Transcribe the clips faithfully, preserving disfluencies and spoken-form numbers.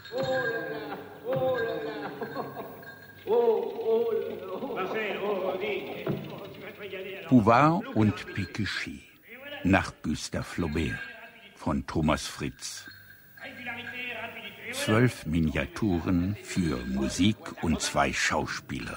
Bouvard und Pécuchet nach Gustave Flaubert von Thomas Fritz. Zwölf Miniaturen für Musik und zwei Schauspieler.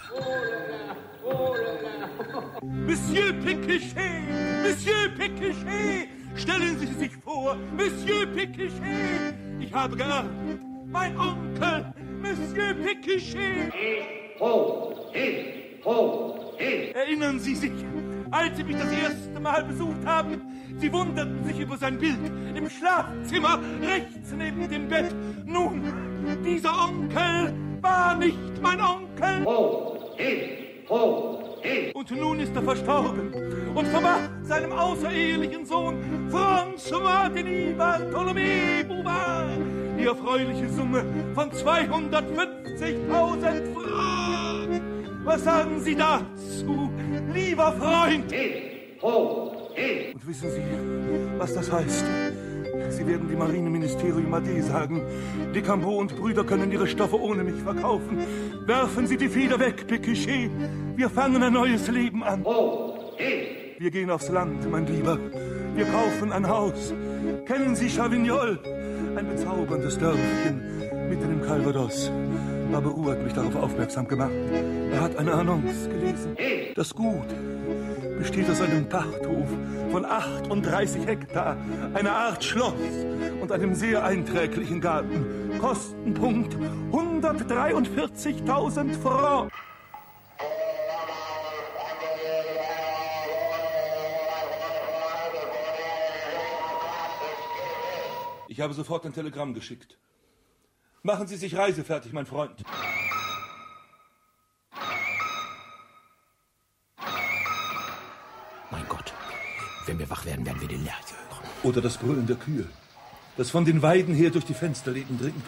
Monsieur Pécuchet! Monsieur Pécuchet! Stellen Sie sich vor, Monsieur Pécuchet! Ich habe geerbt, mein Onkel, Monsieur Pécuchet! Ho, he, ho, he. Erinnern Sie sich, als Sie mich das erste Mal besucht haben? Sie wunderten sich über sein Bild im Schlafzimmer, rechts neben dem Bett. Nun, dieser Onkel war nicht mein Onkel. Ho, he, ho. Und nun ist er verstorben und vermacht seinem außerehelichen Sohn François Denis Bartholomé Bouvard die erfreuliche Summe von zweihundertfünfzigtausend Francs. Was sagen Sie dazu, lieber Freund? He, ho, he. Und wissen Sie, was das heißt? Sie werden dem Marineministerium Ade sagen. Descambeau und Brüder können ihre Stoffe ohne mich verkaufen. Werfen Sie die Feder weg, Pécuchet. Wir fangen ein neues Leben an. Ho, he. Wir gehen aufs Land, mein Lieber. Wir kaufen ein Haus. Kennen Sie Chavignol? Ein bezauberndes Dörfchen mitten im Calvados. Barberoux hat mich darauf aufmerksam gemacht. Er hat eine Annonce gelesen. Das Gut besteht aus einem Pachthof von achtunddreißig Hektar, einer Art Schloss und einem sehr einträglichen Garten. Kostenpunkt hundertdreiundvierzigtausend Francs. Ich habe sofort ein Telegramm geschickt. Machen Sie sich reisefertig, mein Freund. Mein Gott, wenn wir wach werden, werden wir den Lerche hören. Oder das Brüllen der Kühe, das von den Weiden her durch die Fensterläden dringt.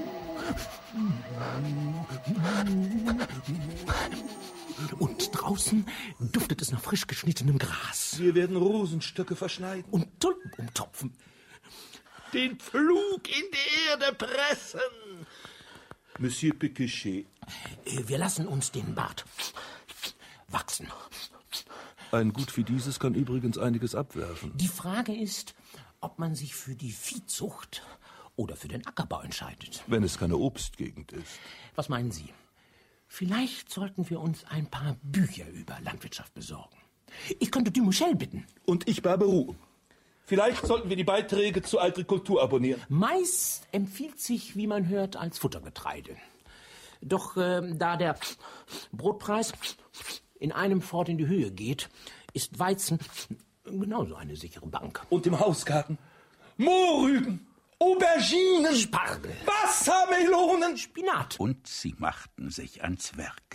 Und draußen duftet es nach frisch geschnittenem Gras. Wir werden Rosenstöcke verschneiden. Und Tulpen umtopfen. Den Pflug in die Erde pressen. Monsieur Pécuchet. Wir lassen uns den Bart wachsen. Ein Gut wie dieses kann übrigens einiges abwerfen. Die Frage ist, ob man sich für die Viehzucht oder für den Ackerbau entscheidet. Wenn es keine Obstgegend ist. Was meinen Sie? Vielleicht sollten wir uns ein paar Bücher über Landwirtschaft besorgen. Ich könnte Dumichel bitten. Und ich Barberoux. Vielleicht sollten wir die Beiträge zur Agrikultur abonnieren. Mais empfiehlt sich, wie man hört, als Futtergetreide. Doch äh, da der Brotpreis in einem Fort in die Höhe geht, ist Weizen genauso eine sichere Bank. Und im Hausgarten Mohrrüben, Auberginen, Spargel, Wassermelonen, Spinat. Und sie machten sich ans Werk.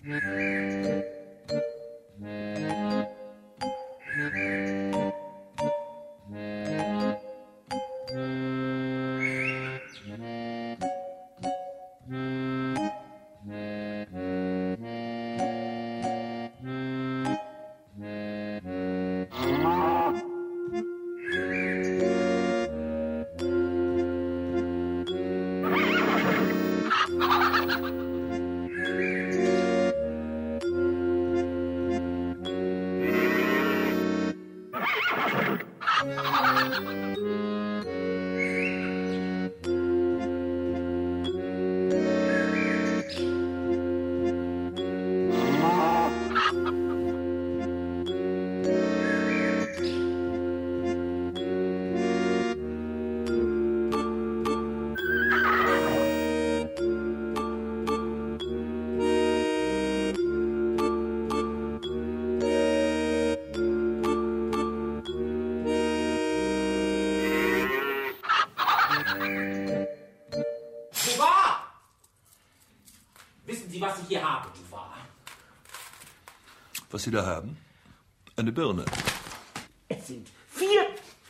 Was ich hier habe, Bouvard. Was Sie da haben? Eine Birne. Es sind vier.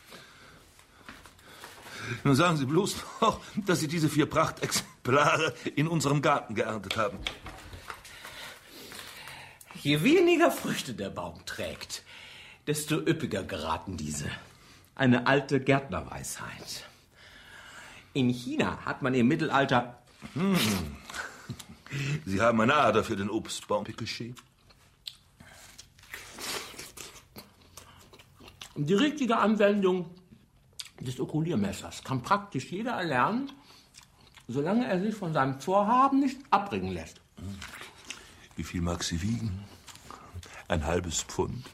Nun sagen Sie bloß noch, dass Sie diese vier Prachtexemplare in unserem Garten geerntet haben. Je weniger Früchte der Baum trägt, desto üppiger geraten diese. Eine alte Gärtnerweisheit. In China hat man im Mittelalter Hm. Sie haben eine Ader für den Obstbaum, Pécuchet. Die richtige Anwendung des Okuliermessers kann praktisch jeder erlernen, solange er sich von seinem Vorhaben nicht abbringen lässt. Wie viel mag sie wiegen? Ein halbes Pfund.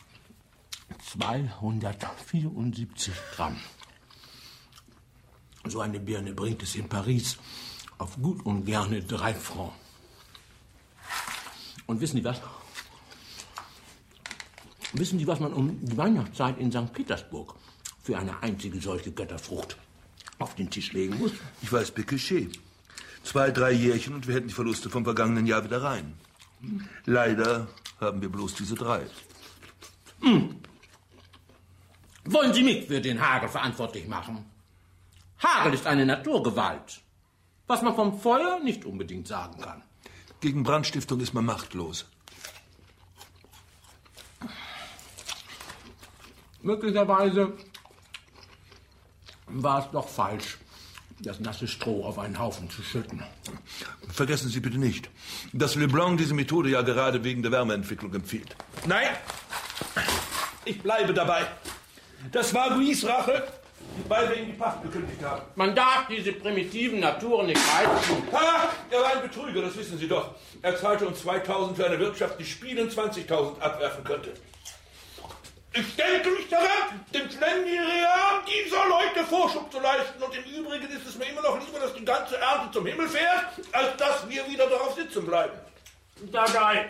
zweihundertvierundsiebzig Gramm. So eine Birne bringt es in Paris auf gut und gerne drei Francs. Und wissen Sie was? Wissen Sie, was man um die Weihnachtszeit in Sankt Petersburg für eine einzige solche Götterfrucht auf den Tisch legen muss? Ich weiß, Pécuchet. Zwei, drei Jährchen und wir hätten die Verluste vom vergangenen Jahr wieder rein. Leider haben wir bloß diese drei. Hm. Wollen Sie mich für den Hagel verantwortlich machen? Hagel ist eine Naturgewalt, was man vom Feuer nicht unbedingt sagen kann. Gegen Brandstiftung ist man machtlos. Möglicherweise war es doch falsch, das nasse Stroh auf einen Haufen zu schütten. Vergessen Sie bitte nicht, dass Leblanc diese Methode ja gerade wegen der Wärmeentwicklung empfiehlt. Nein, ich bleibe dabei. Das war Louis' Rache, weil wir ihm die Pacht gekündigt haben. Man darf diese primitiven Naturen nicht reizen. Ha, er war ein Betrüger, das wissen Sie doch. Er zahlte uns zweitausend für eine Wirtschaft, die Spielen zwanzigtausend abwerfen könnte. Ich denke nicht daran, dem Splendidream dieser Leute Vorschub zu leisten. Und im Übrigen ist es mir immer noch lieber, dass die ganze Ernte zum Himmel fährt, als dass wir wieder darauf sitzen bleiben. Dabei.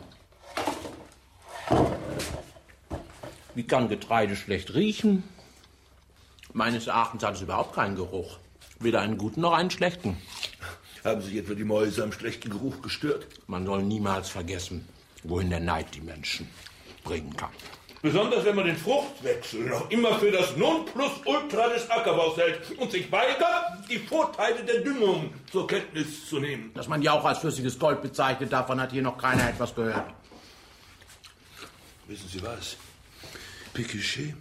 Wie kann Getreide schlecht riechen? Meines Erachtens hat es überhaupt keinen Geruch. Weder einen guten noch einen schlechten. Haben sich etwa die Mäuse am schlechten Geruch gestört? Man soll niemals vergessen, wohin der Neid die Menschen bringen kann. Besonders wenn man den Fruchtwechsel noch immer für das Nonplusultra des Ackerbaus hält und sich weigert, die Vorteile der Düngung zur Kenntnis zu nehmen. Dass man die auch als flüssiges Gold bezeichnet, davon hat hier noch keiner etwas gehört. Wissen Sie was, Pécuchet?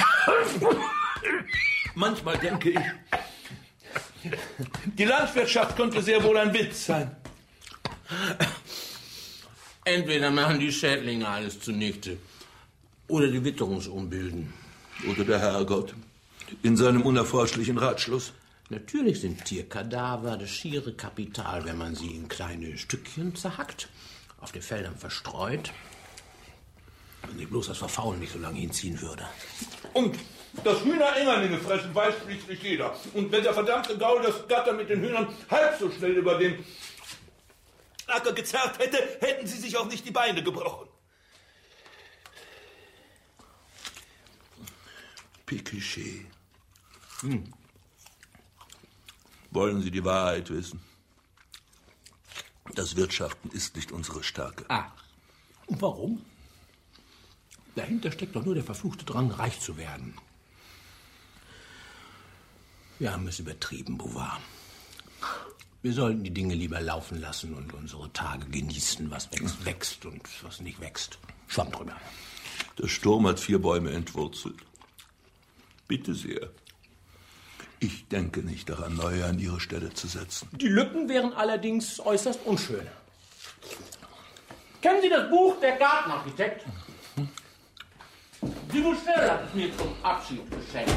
Manchmal denke ich, die Landwirtschaft könnte sehr wohl ein Witz sein. Entweder machen die Schädlinge alles zunichte oder die Witterungsunbilden. Oder der Herrgott in seinem unerforschlichen Ratschluss. Natürlich sind Tierkadaver das schiere Kapital, wenn man sie in kleine Stückchen zerhackt, auf den Feldern verstreut. Wenn sich bloß das Verfaulen nicht so lange hinziehen würde. Und dass Hühner Engerlinge fressen, weiß schließlich jeder. Und wenn der verdammte Gaul das Gatter mit den Hühnern halb so schnell über den Acker gezerrt hätte, hätten sie sich auch nicht die Beine gebrochen. Pécuchet. Hm. Wollen Sie die Wahrheit wissen? Das Wirtschaften ist nicht unsere Stärke. Ah, und warum? Dahinter steckt doch nur der verfluchte Drang, reich zu werden. Wir haben es übertrieben, Bouvard. Wir sollten die Dinge lieber laufen lassen und unsere Tage genießen. Was wächst, wächst und was nicht wächst, schwamm drüber. Der Sturm hat vier Bäume entwurzelt. Bitte sehr. Ich denke nicht daran, neue an ihre Stelle zu setzen. Die Lücken wären allerdings äußerst unschön. Kennen Sie das Buch Der Gartenarchitekt? Die Bouchel hat es mir zum Abschied geschenkt.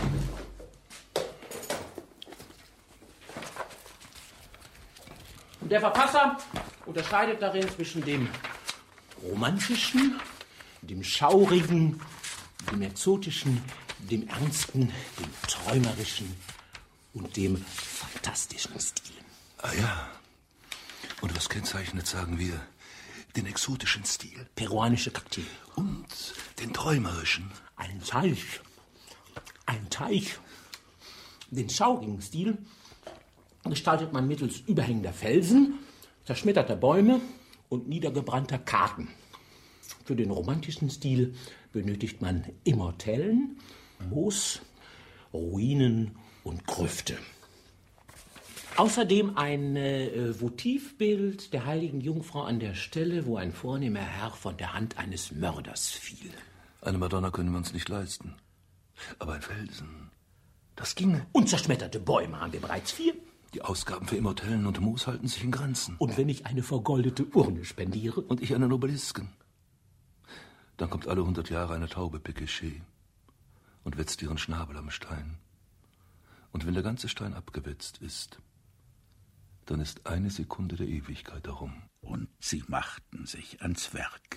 Und der Verfasser unterscheidet darin zwischen dem romantischen, dem schaurigen, dem exotischen, dem ernsten, dem träumerischen und dem fantastischen Stil. Ah ja. Und was kennzeichnet, sagen wir, den exotischen Stil? Peruanische Kakteen. Und den träumerischen? Ein Teich. Ein Teich. Den schaurigen Stil gestaltet man mittels überhängender Felsen, zerschmetterter Bäume und niedergebrannter Karten. Für den romantischen Stil benötigt man Immortellen, Moos, Ruinen und Grüfte. Außerdem ein äh, Votivbild der heiligen Jungfrau an der Stelle, wo ein vornehmer Herr von der Hand eines Mörders fiel. Eine Madonna können wir uns nicht leisten. Aber ein Felsen, das ginge. Und zerschmetterte Bäume haben wir bereits vier. Die Ausgaben für Immortellen und Moos halten sich in Grenzen. Und wenn ich eine vergoldete Urne spendiere? Und ich einen Obelisken. Dann kommt alle hundert Jahre eine Taube Pécuchet und wetzt ihren Schnabel am Stein. Und wenn der ganze Stein abgewetzt ist, dann ist eine Sekunde der Ewigkeit herum. Und sie machten sich ans Werk.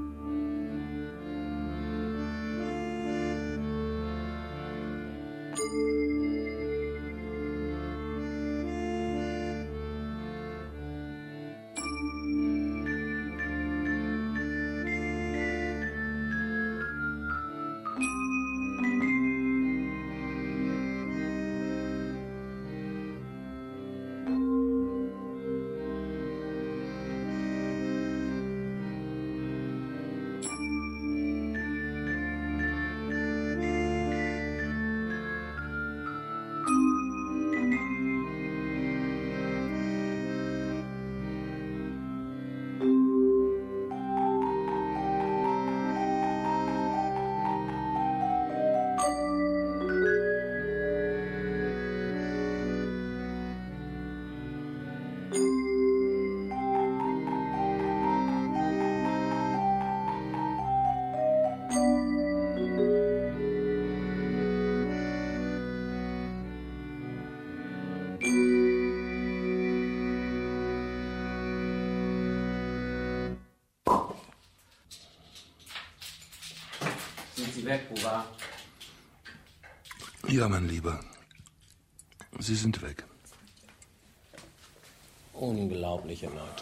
Sind Sie weg, Bouvard? Ja, mein Lieber. Sie sind weg. Unglaubliche Leute.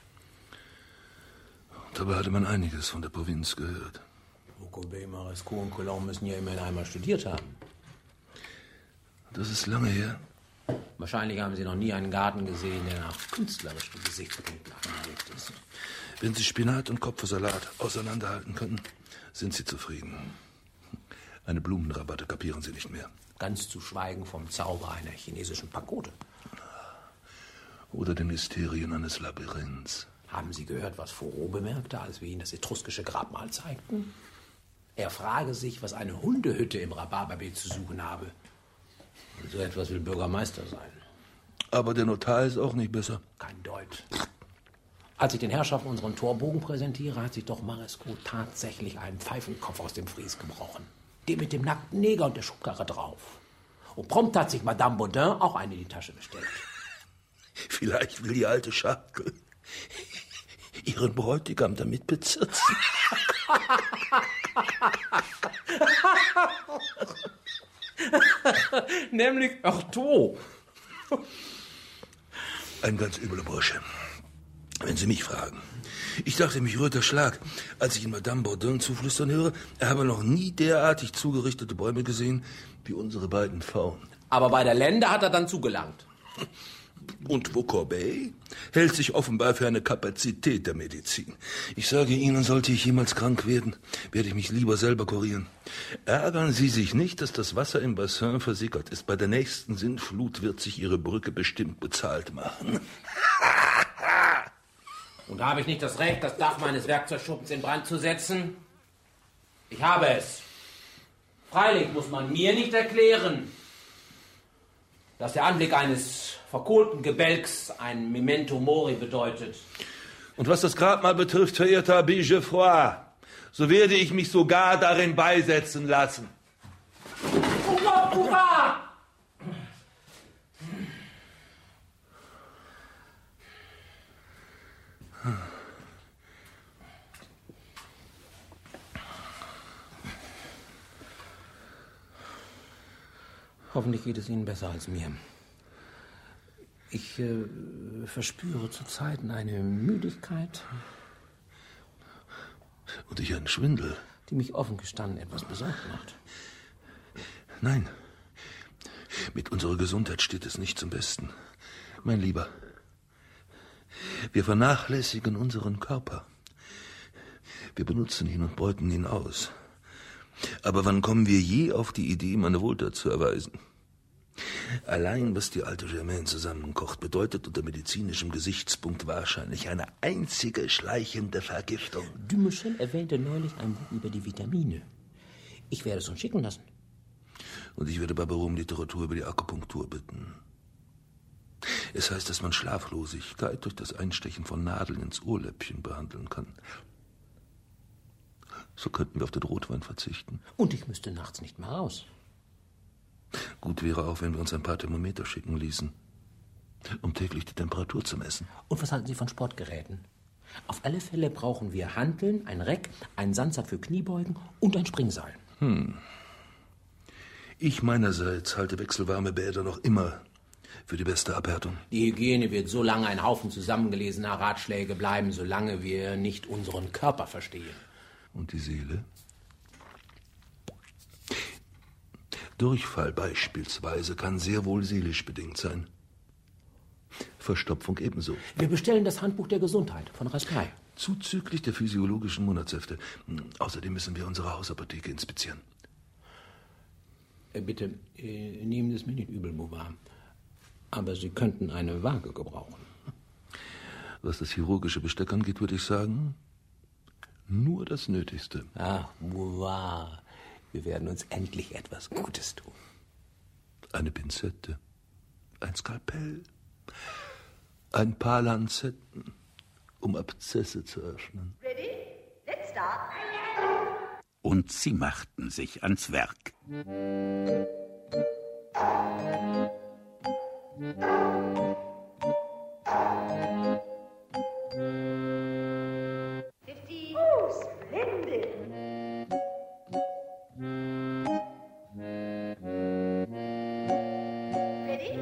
Dabei hatte man einiges von der Provinz gehört. Courbet, Marescot und Colomb müssen ja immerhin einmal studiert haben. Das ist lange her. Wahrscheinlich haben Sie noch nie einen Garten gesehen, der nach künstlerischen Gesichtspunkten angelegt ist. Wenn Sie Spinat und Kopfsalat auseinanderhalten können, sind Sie zufrieden. Eine Blumenrabatte kapieren Sie nicht mehr. Ganz zu schweigen vom Zauber einer chinesischen Pagode. Oder den Mysterien eines Labyrinths. Haben Sie gehört, was Fourreau bemerkte, als wir Ihnen das etruskische Grabmal zeigten? Er frage sich, was eine Hundehütte im Rhabarberbeet zu suchen habe. So etwas will Bürgermeister sein. Aber der Notar ist auch nicht besser. Kein Deut. Als ich den Herrschaften unseren Torbogen präsentiere, hat sich doch Marescot tatsächlich einen Pfeifenkopf aus dem Fries gebrochen. Den mit dem nackten Neger und der Schubkarre drauf. Und prompt hat sich Madame Baudin auch eine in die Tasche bestellt. Vielleicht will die alte Schakel ihren Bräutigam damit bezirzen. Nämlich Artaud. Ein ganz übler Bursche, wenn Sie mich fragen. Ich dachte, mich rührt der Schlag, als ich in Madame Baudin zuflüstern höre, er habe noch nie derartig zugerichtete Bäume gesehen wie unsere beiden Pfauen. Aber bei der Lende hat er dann zugelangt. Und wo Courbet hält sich offenbar für eine Kapazität der Medizin. Ich sage Ihnen, sollte ich jemals krank werden, werde ich mich lieber selber kurieren. Ärgern Sie sich nicht, dass das Wasser im Bassin versickert ist. Bei der nächsten Sintflut wird sich Ihre Brücke bestimmt bezahlt machen. Und habe ich nicht das Recht, das Dach meines Werkzeugschuppens in Brand zu setzen? Ich habe es. Freilich muss man mir nicht erklären, dass der Anblick eines verkohlten Gebälks ein Memento Mori bedeutet. Und was das Grabmal betrifft, verehrter Abbé Geoffroy, so werde ich mich sogar darin beisetzen lassen. Hurra, hurra! Hoffentlich geht es Ihnen besser als mir. Ich äh, verspüre zu Zeiten eine Müdigkeit. Und ich einen Schwindel. Die mich offen gestanden etwas besorgt macht. Nein, mit unserer Gesundheit steht es nicht zum Besten. Mein Lieber, wir vernachlässigen unseren Körper. Wir benutzen ihn und beuten ihn aus. Aber wann kommen wir je auf die Idee, ihm eine Wohltat zu erweisen? Allein, was die alte Germaine zusammenkocht, bedeutet unter medizinischem Gesichtspunkt wahrscheinlich eine einzige schleichende Vergiftung. Dumichel erwähnte neulich ein Buch über die Vitamine. Ich werde es uns schicken lassen. Und ich werde Barbeau um Literatur über die Akupunktur bitten. Es heißt, dass man Schlaflosigkeit durch das Einstechen von Nadeln ins Ohrläppchen behandeln kann. So könnten wir auf den Rotwein verzichten. Und ich müsste nachts nicht mehr raus. Gut wäre auch, wenn wir uns ein paar Thermometer schicken ließen, um täglich die Temperatur zu messen. Und was halten Sie von Sportgeräten? Auf alle Fälle brauchen wir Hanteln, ein Reck, einen Sandsatz für Kniebeugen und ein Springseil. Hm. Ich meinerseits halte wechselwarme Bäder noch immer für die beste Abhärtung. Die Hygiene wird so lange ein Haufen zusammengelesener Ratschläge bleiben, solange wir nicht unseren Körper verstehen. Und die Seele? Durchfall beispielsweise kann sehr wohl seelisch bedingt sein. Verstopfung ebenso. Wir bestellen das Handbuch der Gesundheit von Raskai. Zuzüglich der physiologischen Monatshefte. Außerdem müssen wir unsere Hausapotheke inspizieren. Äh, bitte, äh, nehmen Sie es mir nicht übel, Bouvard. Aber Sie könnten eine Waage gebrauchen. Was das chirurgische Besteck angeht, würde ich sagen, nur das Nötigste. Ach, Bouvard, wir werden uns endlich etwas Gutes tun. Eine Pinzette, ein Skalpell, ein paar Lanzetten, um Abzesse zu öffnen. Ready? Let's start. Und sie machten sich ans Werk. Fifty. Oh, splendid. Ready?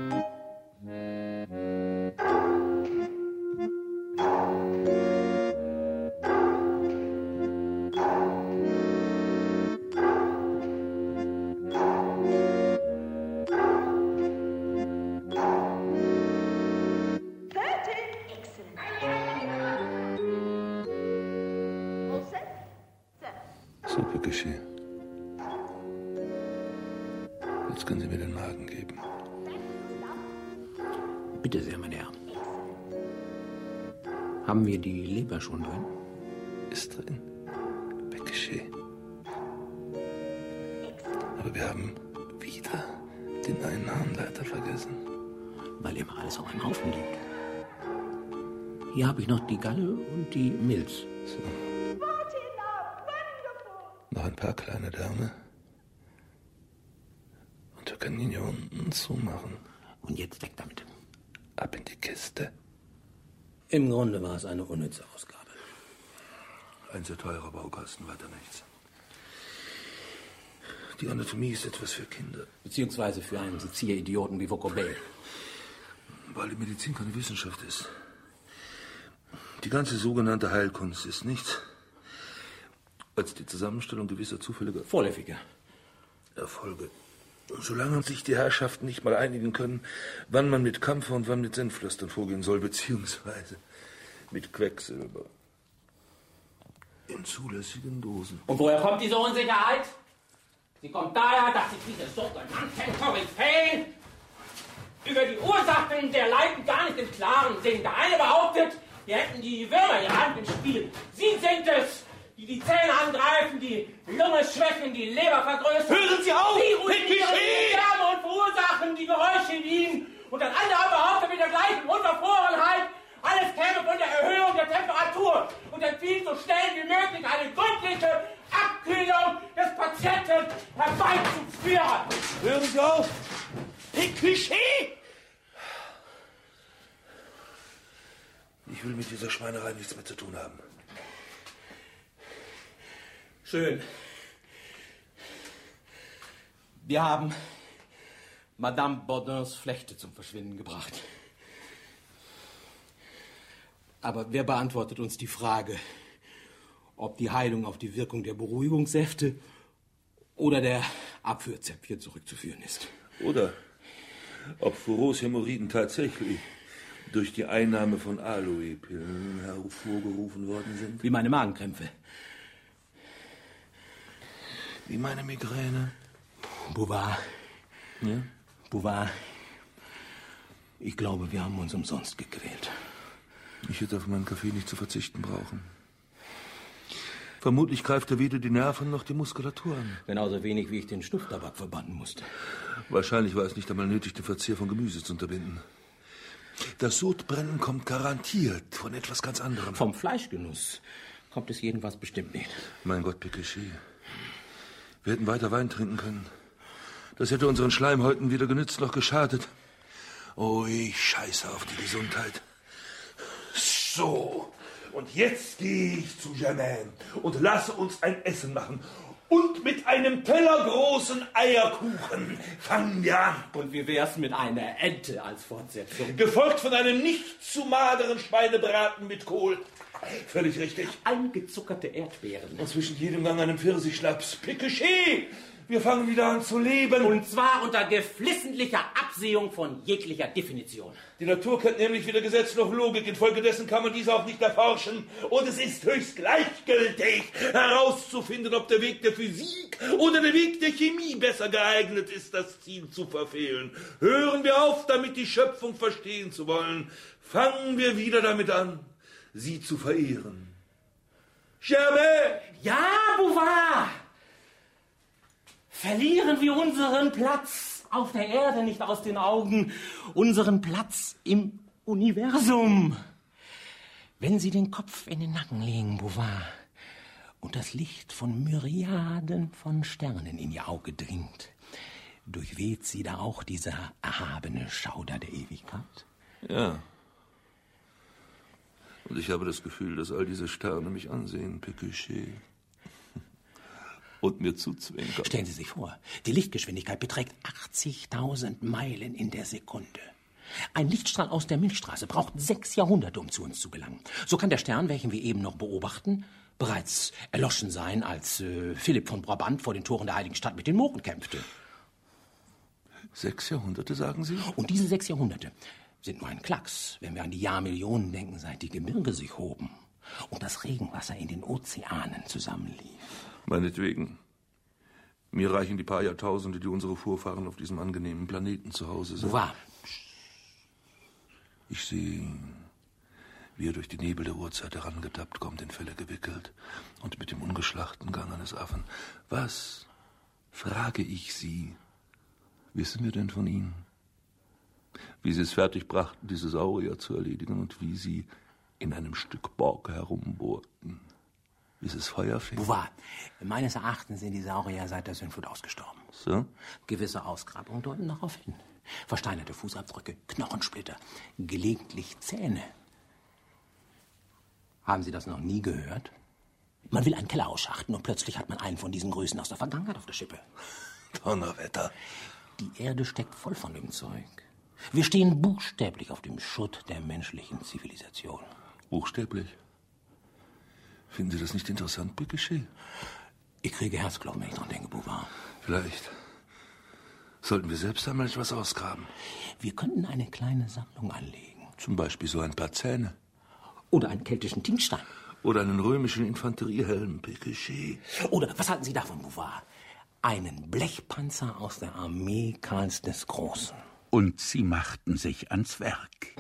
Super Geschehen. Jetzt können Sie mir den Magen geben. Bitte sehr, meine Herren. Haben wir die Leber schon drin? Ist drin. Beckeschee. Aber wir haben wieder den einen Harnleiter vergessen. Weil immer alles auf einem Haufen liegt. Hier habe ich noch die Galle und die Milz. So. Noch ein paar kleine Därme. Und wir können ihn hier unten zumachen. Und jetzt weg damit. Ab in die Kiste. Im Grunde war es eine unnütze Ausgabe. Ein sehr teurer Baukasten, weiter nichts. Die Anatomie ist etwas für Kinder. Beziehungsweise für einen Sezieridioten wie Vauquelin. Weil die Medizin keine Wissenschaft ist. Die ganze sogenannte Heilkunst ist nichts als die Zusammenstellung gewisser zufälliger Vorläufiger Erfolge. Und solange sich die Herrschaften nicht mal einigen können, wann man mit Kampfer und wann mit Senfpflastern vorgehen soll, beziehungsweise mit Quecksilber. In zulässigen Dosen. Und woher kommt diese Unsicherheit? Sie kommt daher, dass sich diese sogenannten Koryphäen über die Ursachen der Leiden gar nicht im Klaren sind. Der eine behauptet, wir hätten die Würmer ihre Hand im Spiel. Sie sind es, die die Zähne angreifen, die Lunge schwächen, die Leber vergrößern. Hören Sie auf! Sie ruinieren die Wärme und verursachen die Geräusche in ihnen. Und ein anderer behauptet mit der gleichen Unverfrorenheit, alles käme von der Erhöhung der Temperatur und empfiehlt so schnell wie möglich eine gründliche Abkühlung des Patienten herbeizuführen. Hören Sie auf! Die Klischee! Ich will mit dieser Schweinerei nichts mehr zu tun haben. Schön. Wir haben Madame Baudins Flechte zum Verschwinden gebracht. Aber wer beantwortet uns die Frage, ob die Heilung auf die Wirkung der Beruhigungssäfte oder der Abführzäpfchen zurückzuführen ist? Oder ob Fouros Hämorrhoiden tatsächlich durch die Einnahme von Aloe-Pillen hervorgerufen worden sind? Wie meine Magenkrämpfe. Wie meine Migräne. Bouvard. Ja? Bouvard. Ich glaube, wir haben uns umsonst gequält. Ich hätte auf meinen Kaffee nicht zu verzichten brauchen. Vermutlich greift er weder die Nerven noch die Muskulatur an. Genauso wenig, wie ich den Stufftabak verbannen musste. Wahrscheinlich war es nicht einmal nötig, den Verzehr von Gemüse zu unterbinden. Das Sodbrennen kommt garantiert von etwas ganz anderem. Vom Fleischgenuss kommt es jedenfalls bestimmt nicht. Mein Gott, Pécuchet. Wir hätten weiter Wein trinken können. Das hätte unseren Schleimhäuten weder genützt noch geschadet. Oh, ich scheiße auf die Gesundheit. So, und jetzt gehe ich zu Germaine und lasse uns ein Essen machen. Und mit einem Teller großen Eierkuchen fangen wir an. Und wie wär's mit einer Ente als Fortsetzung? Gefolgt von einem nicht zu mageren Schweinebraten mit Kohl. Völlig richtig. Eingezuckerte Erdbeeren. Und zwischen jedem Gang einem Pfirsichschnaps. Pécuchet! Wir fangen wieder an zu leben. Und zwar unter geflissentlicher Absehung von jeglicher Definition. Die Natur kennt nämlich weder Gesetz noch Logik. Infolgedessen kann man diese auch nicht erforschen. Und es ist höchst gleichgültig, herauszufinden, ob der Weg der Physik oder der Weg der Chemie besser geeignet ist, das Ziel zu verfehlen. Hören wir auf, damit die Schöpfung verstehen zu wollen. Fangen wir wieder damit an, sie zu verehren. Germaine! Ja, Bouvard! Verlieren wir unseren Platz auf der Erde nicht aus den Augen, unseren Platz im Universum. Wenn Sie den Kopf in den Nacken legen, Bouvard, und das Licht von Myriaden von Sternen in Ihr Auge dringt, durchweht Sie da auch dieser erhabene Schauder der Ewigkeit? Ja. Und ich habe das Gefühl, dass all diese Sterne mich ansehen, Pécuchet. Und mir zuzwinkern. Stellen Sie sich vor, die Lichtgeschwindigkeit beträgt achtzigtausend Meilen in der Sekunde. Ein Lichtstrahl aus der Milchstraße braucht sechs Jahrhunderte, um zu uns zu gelangen. So kann der Stern, welchen wir eben noch beobachten, bereits erloschen sein, als äh, Philipp von Brabant vor den Toren der heiligen Stadt mit den Mohren kämpfte. Sechs Jahrhunderte, sagen Sie? Und diese sechs Jahrhunderte sind nur ein Klacks, wenn wir an die Jahrmillionen denken, seit die Gebirge sich hoben und das Regenwasser in den Ozeanen zusammenlief. Meinetwegen. Mir reichen die paar Jahrtausende, die unsere Vorfahren auf diesem angenehmen Planeten zu Hause sind. Wo war? Ich sehe ihn, wie er durch die Nebel der Urzeit herangetappt kommt, in Felle gewickelt und mit dem ungeschlachten Gang eines Affen. Was, frage ich Sie, wissen wir denn von Ihnen? Wie Sie es fertig brachten, diese Saurier zu erledigen und wie Sie in einem Stück Borg herumbohrten. Bis es Feuer fing. Bouvard, meines Erachtens sind die Saurier seit der Sündflut ausgestorben. So? Gewisse Ausgrabungen deuten darauf hin. Versteinerte Fußabdrücke, Knochensplitter, gelegentlich Zähne. Haben Sie das noch nie gehört? Man will einen Keller ausschachten und plötzlich hat man einen von diesen Größen aus der Vergangenheit auf der Schippe. Donnerwetter. Die Erde steckt voll von dem Zeug. Wir stehen buchstäblich auf dem Schutt der menschlichen Zivilisation. Buchstäblich? Finden Sie das nicht interessant, Pécuchet? Ich kriege Herzklopfen, wenn ich dran denke, Bouvard. Vielleicht sollten wir selbst einmal etwas ausgraben. Wir könnten eine kleine Sammlung anlegen. Zum Beispiel so ein paar Zähne. Oder einen keltischen Tinkstein. Oder einen römischen Infanteriehelm, Pécuchet. Oder, was halten Sie davon, Bouvard? Einen Blechpanzer aus der Armee Karls des Großen. Und sie machten sich ans Werk.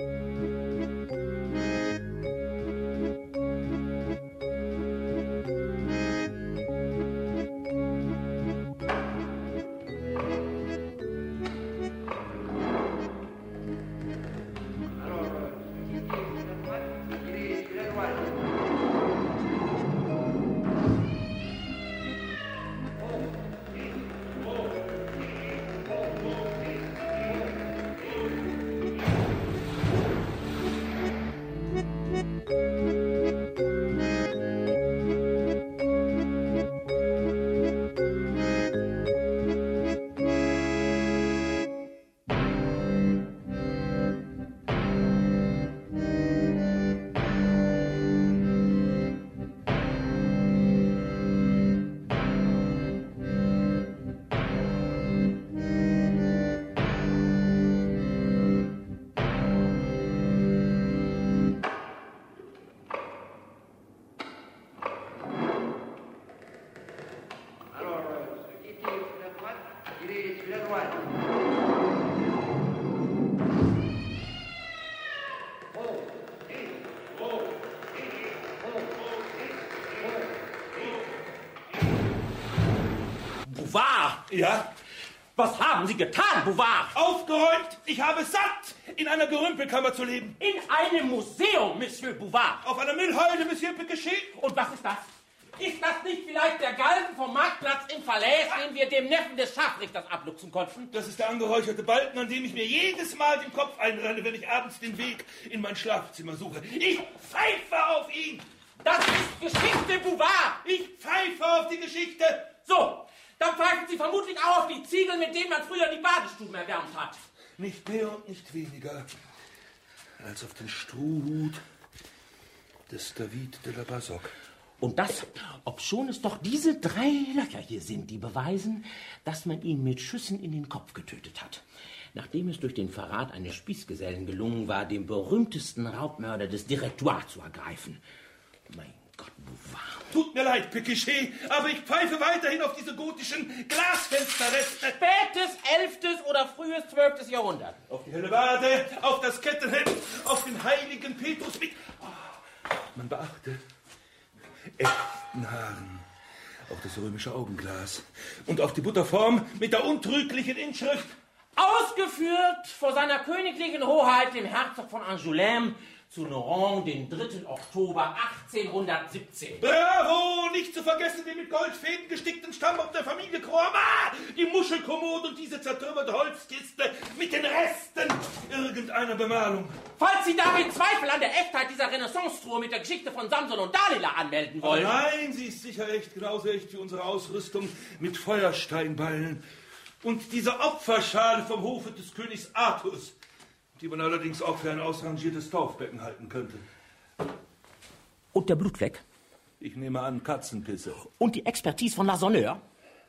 Bouvard! Ja? Was haben Sie getan, Bouvard? Aufgeräumt! Ich habe satt! in einer Gerümpelkammer zu leben. In einem Museum, Monsieur Bouvard. Auf einer Müllhalde, Monsieur Pécuchet. Und was ist das? Ist das nicht vielleicht der Galgen vom Marktplatz im Verläß, den wir dem Neffen des Scharfrichters abluchsen konnten? Das ist der angeräucherte Balken, an dem ich mir jedes Mal den Kopf einrenne, wenn ich abends den Weg in mein Schlafzimmer suche. Ich pfeife auf ihn! Das ist Geschichte, Bouvard! Ich pfeife auf die Geschichte! So, dann pfeifen Sie vermutlich auch auf die Ziegel, mit denen man früher die Badestuben erwärmt hat. Nicht mehr und nicht weniger als auf den Strohhut des David de la Basoc. Und das, obschon es doch diese drei Löcher hier sind, die beweisen, dass man ihn mit Schüssen in den Kopf getötet hat. Nachdem es durch den Verrat eines Spießgesellen gelungen war, den berühmtesten Raubmörder des Direktoires zu ergreifen. Mein Gott, Bouvard. Tut mir leid, Pécuchet, aber ich pfeife weiterhin auf diese gotischen Glasfensterreste. Spätes elftes oder frühes zwölftes Jahrhundert. Auf die Hellebarde, auf das Kettenhemd, auf den heiligen Petrus mit... Oh, man beachte... echten Haaren, auf das römische Augenglas und auf die Butterform mit der untrüglichen Inschrift ausgeführt vor seiner königlichen Hoheit, dem Herzog von Angoulême, zu Nohant, den dritten Oktober achtzehnhundertsiebzehn. Bravo! Nicht zu vergessen den mit Goldfäden gestickten Stammbaum der Familie Croix, die Muschelkommode und diese zertrümmerte Holzkiste mit den Resten irgendeiner Bemalung. Falls Sie damit Zweifel an der Echtheit dieser Renaissance-Truhe mit der Geschichte von Samson und Dalila anmelden wollen. Aber nein, sie ist sicher echt, genauso echt wie unsere Ausrüstung mit Feuersteinballen. Und diese Opferschale vom Hofe des Königs Artus, die man allerdings auch für ein ausrangiertes Taufbecken halten könnte. Und der Blutfleck? Ich nehme an, Katzenpisse. Und die Expertise von Lasonneur?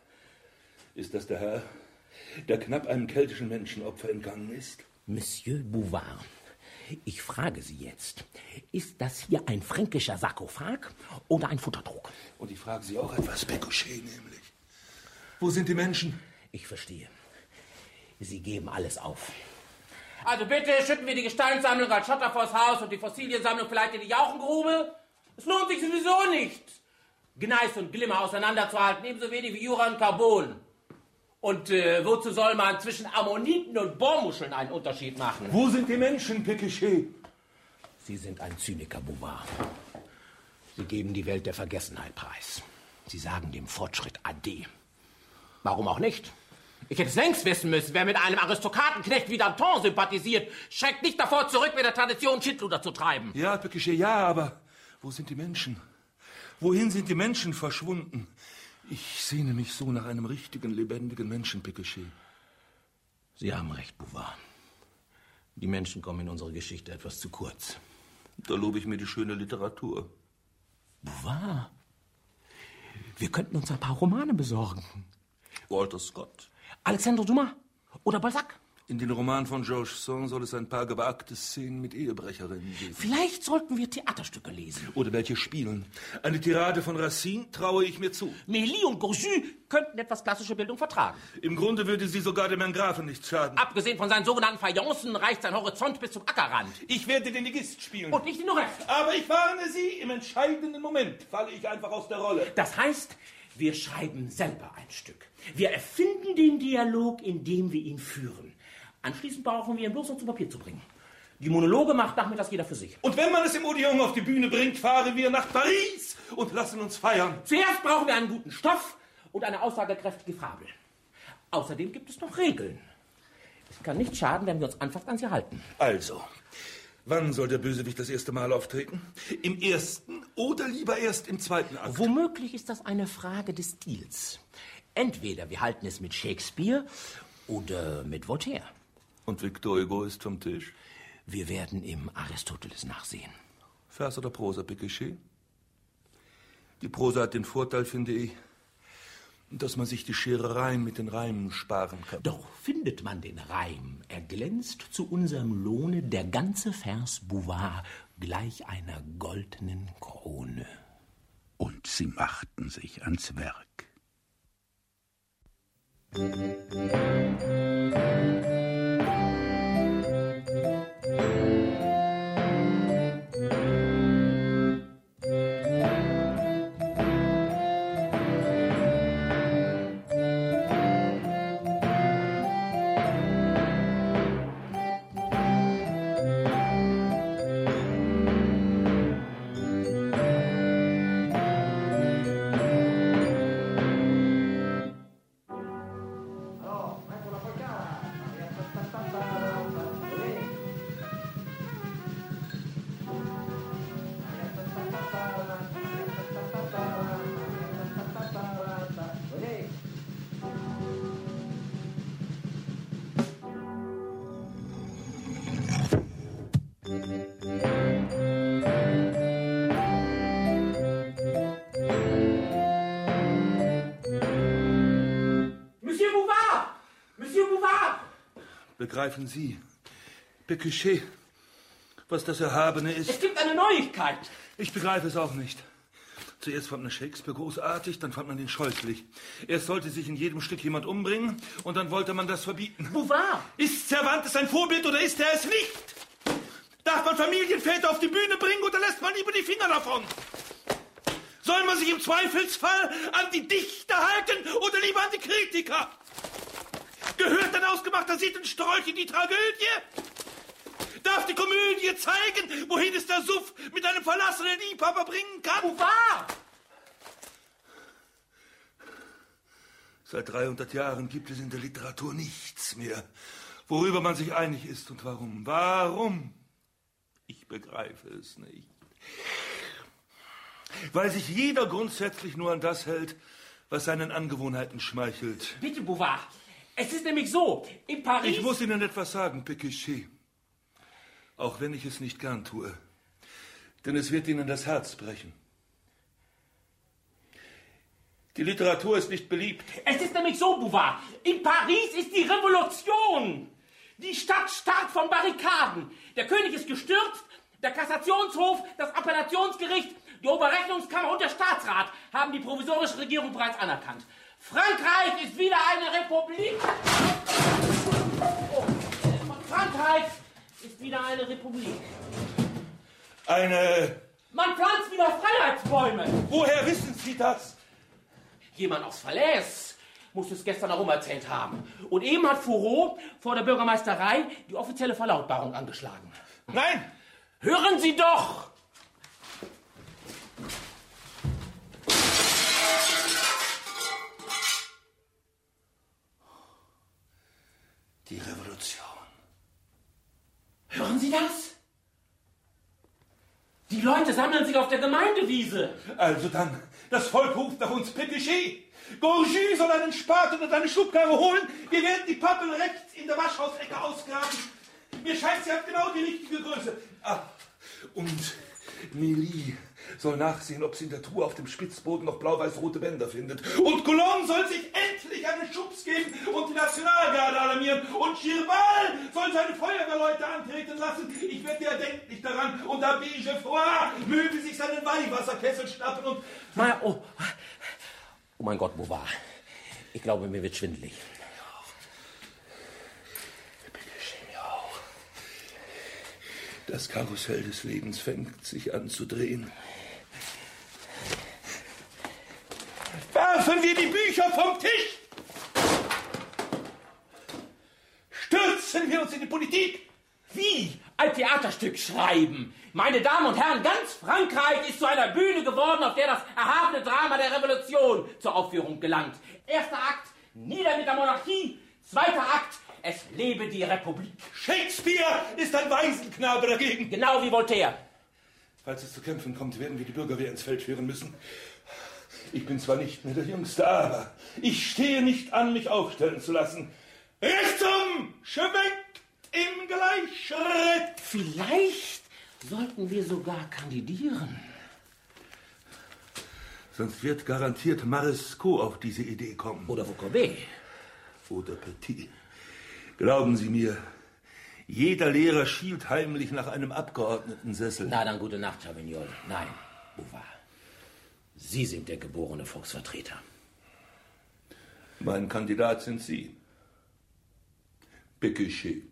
Ist das der Herr, der knapp einem keltischen Menschenopfer entgangen ist? Monsieur Bouvard, ich frage Sie jetzt, ist das hier ein fränkischer Sarkophag oder ein Futtertrog? Und ich frage Sie auch etwas, Pécuchet nämlich. Wo sind die Menschen? Ich verstehe. Sie geben alles auf. Also bitte schütten wir die Gesteinssammlung als Schotter vors Haus und die Fossiliensammlung vielleicht in die Jauchengrube. Es lohnt sich sowieso nicht, Gneis und Glimmer auseinanderzuhalten, ebenso wenig wie Jura und Carbon. Und äh, wozu soll man zwischen Ammoniten und Bohrmuscheln einen Unterschied machen? Wo sind die Menschen, Pécuchet? Sie sind ein Zyniker, Bouvard. Sie geben die Welt der Vergessenheit preis. Sie sagen dem Fortschritt Ade. Warum auch nicht? Ich hätte es längst wissen müssen, wer mit einem Aristokratenknecht wie Danton sympathisiert, schreckt nicht davor zurück, mit der Tradition Schindluder zu treiben. Ja, Pécuchet, ja, aber wo sind die Menschen? Wohin sind die Menschen verschwunden? Ich sehne mich so nach einem richtigen, lebendigen Menschen, Pécuchet. Sie haben recht, Bouvard. Die Menschen kommen in unserer Geschichte etwas zu kurz. Da lobe ich mir die schöne Literatur. Bouvard, wir könnten uns ein paar Romane besorgen. Walter Scott. Alexandre Dumas oder Balzac. In den Romanen von Georges Sand soll es ein paar gewagte Szenen mit Ehebrecherinnen geben. Vielleicht sollten wir Theaterstücke lesen. Oder welche spielen. Eine Tirade von Racine traue ich mir zu. Mélie und Gurju könnten etwas klassische Bildung vertragen. Im Grunde würde sie sogar dem Herrn Grafen nichts schaden. Abgesehen von seinen sogenannten Fayencen reicht sein Horizont bis zum Ackerrand. Ich werde den Ligist spielen. Und nicht den Rest. Aber ich warne Sie, im entscheidenden Moment falle ich einfach aus der Rolle. Das heißt, wir schreiben selber ein Stück. Wir erfinden den Dialog, indem wir ihn führen. Anschließend brauchen wir ihn bloß noch zu Papier zu bringen. Die Monologe macht nachmittags jeder für sich. Und wenn man es im Odeon auf die Bühne bringt, fahren wir nach Paris und lassen uns feiern. Zuerst brauchen wir einen guten Stoff und eine aussagekräftige Fabel. Außerdem gibt es noch Regeln. Es kann nicht schaden, wenn wir uns anfangs an sie halten. Also, wann soll der Bösewicht das erste Mal auftreten? Im ersten oder lieber erst im zweiten Akt? Womöglich ist das eine Frage des Stils. Entweder wir halten es mit Shakespeare oder mit Voltaire. Und Victor Hugo ist vom Tisch? Wir werden im Aristoteles nachsehen. Vers oder Prosa, Pécuchet? Die Prosa hat den Vorteil, finde ich, dass man sich die Scherereien mit den Reimen sparen kann. Doch findet man den Reim, er glänzt zu unserem Lohne, der ganze Vers Bouvard gleich einer goldenen Krone. Und sie machten sich ans Werk. Begreifen Sie, Pécuchet, was das Erhabene ist? Es gibt eine Neuigkeit. Ich begreife es auch nicht. Zuerst fand man Shakespeare großartig, dann fand man ihn scheußlich. Erst sollte sich in jedem Stück jemand umbringen und dann wollte man das verbieten. Bouvard! Ist Cervantes ein Vorbild oder ist er es nicht? Darf man Familienväter auf die Bühne bringen oder lässt man lieber die Finger davon? Soll man sich im Zweifelsfall an die Dichter halten oder lieber an die Kritiker? Gehört ein ausgemachter Sittenstrolch in die Tragödie? Darf die Komödie zeigen, wohin es der Suff mit einem verlassenen Liebhaber bringen kann? Bouvard! Seit dreihundert Jahren gibt es in der Literatur nichts mehr, worüber man sich einig ist. Und warum? Warum? Ich begreife es nicht. Weil sich jeder grundsätzlich nur an das hält, was seinen Angewohnheiten schmeichelt. Bitte, Bouvard. Es ist nämlich so, in Paris... Ich muss Ihnen etwas sagen, Pécuchet. Auch wenn ich es nicht gern tue. Denn es wird Ihnen das Herz brechen. Die Literatur ist nicht beliebt. Es ist nämlich so, Bouvard. In Paris ist die Revolution. Die Stadt starrt von Barrikaden. Der König ist gestürzt. Der Kassationshof, das Appellationsgericht, die Oberrechnungskammer und der Staatsrat haben die provisorische Regierung bereits anerkannt. Frankreich ist wieder eine Republik. Oh, Frankreich ist wieder eine Republik. Eine... Man pflanzt wieder Freiheitsbäume. Woher wissen Sie das? Jemand aus Falaise muss es gestern herum erzählt haben. Und eben hat Fourreau vor der Bürgermeisterei die offizielle Verlautbarung angeschlagen. Nein! Hören Sie doch! Die Revolution. Hören Sie das? Die Leute sammeln sich auf der Gemeindewiese. Also dann, das Volk ruft nach uns, Pécuchet. Gorgy soll einen Spaten und eine Schubkarre holen. Wir werden die Pappel rechts in der Waschhausecke ausgraben. Mir scheint, sie hat genau die richtige Größe. Ah, und Mélie soll nachsehen, ob sie in der Truhe auf dem Spitzboden noch blau-weiß-rote Bänder findet. Und Coulon soll sich endlich einen Schubs geben und die Nationalgarde alarmieren. Und Girbal soll seine Feuerwehrleute antreten lassen. Ich werde ja denkt daran. Und Abbé Geoffroy möge sich seinen Weihwasserkessel schnappen und... Na, oh. oh mein Gott, Bouvard. Ich glaube, mir wird schwindelig. Das Karussell des Lebens fängt sich an zu drehen. Werfen wir die Bücher vom Tisch! Stürzen wir uns in die Politik! Wie? Ein Theaterstück schreiben? Meine Damen und Herren, ganz Frankreich ist zu einer Bühne geworden, auf der das erhabene Drama der Revolution zur Aufführung gelangt. Erster Akt, nieder mit der Monarchie. Zweiter Akt, es lebe die Republik. Shakespeare ist ein Waisenknabe dagegen. Genau wie Voltaire. Falls es zu Kämpfen kommt, werden wir die Bürgerwehr ins Feld führen müssen. Ich bin zwar nicht mehr der Jüngste, aber ich stehe nicht an, mich aufstellen zu lassen. Rechtsum, schwenkt im Gleichschritt. Vielleicht sollten wir sogar kandidieren. Sonst wird garantiert Marescot auf diese Idee kommen. Oder Foucaudet. Oder Petit. Glauben Sie mir, jeder Lehrer schielt heimlich nach einem Abgeordnetensessel. Na dann, gute Nacht, Chavignol. Nein, Bouvard. Sie sind der geborene Volksvertreter. Mein Kandidat sind Sie. Pécuchet.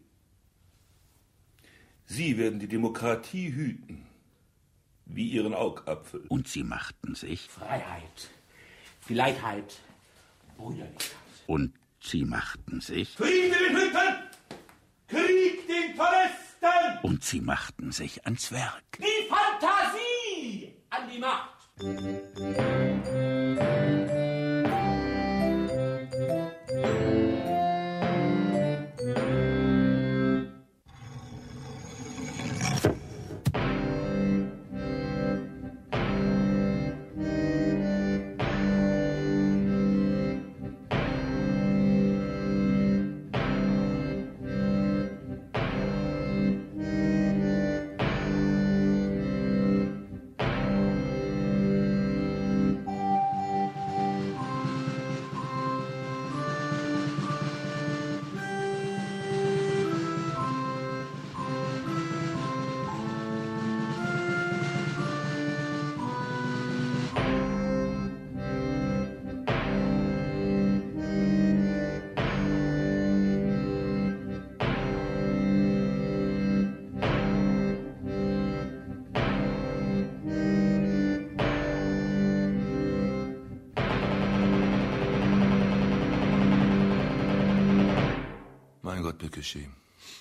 Sie werden die Demokratie hüten, wie Ihren Augapfel. Und Sie machten sich. Freiheit, Gleichheit, Brüderlichkeit. Und Sie machten sich. Frieden in den Hütten! Krieg den Palästen! Und Sie machten sich ans Werk. Die Fantasie an die Macht! Pécuchet.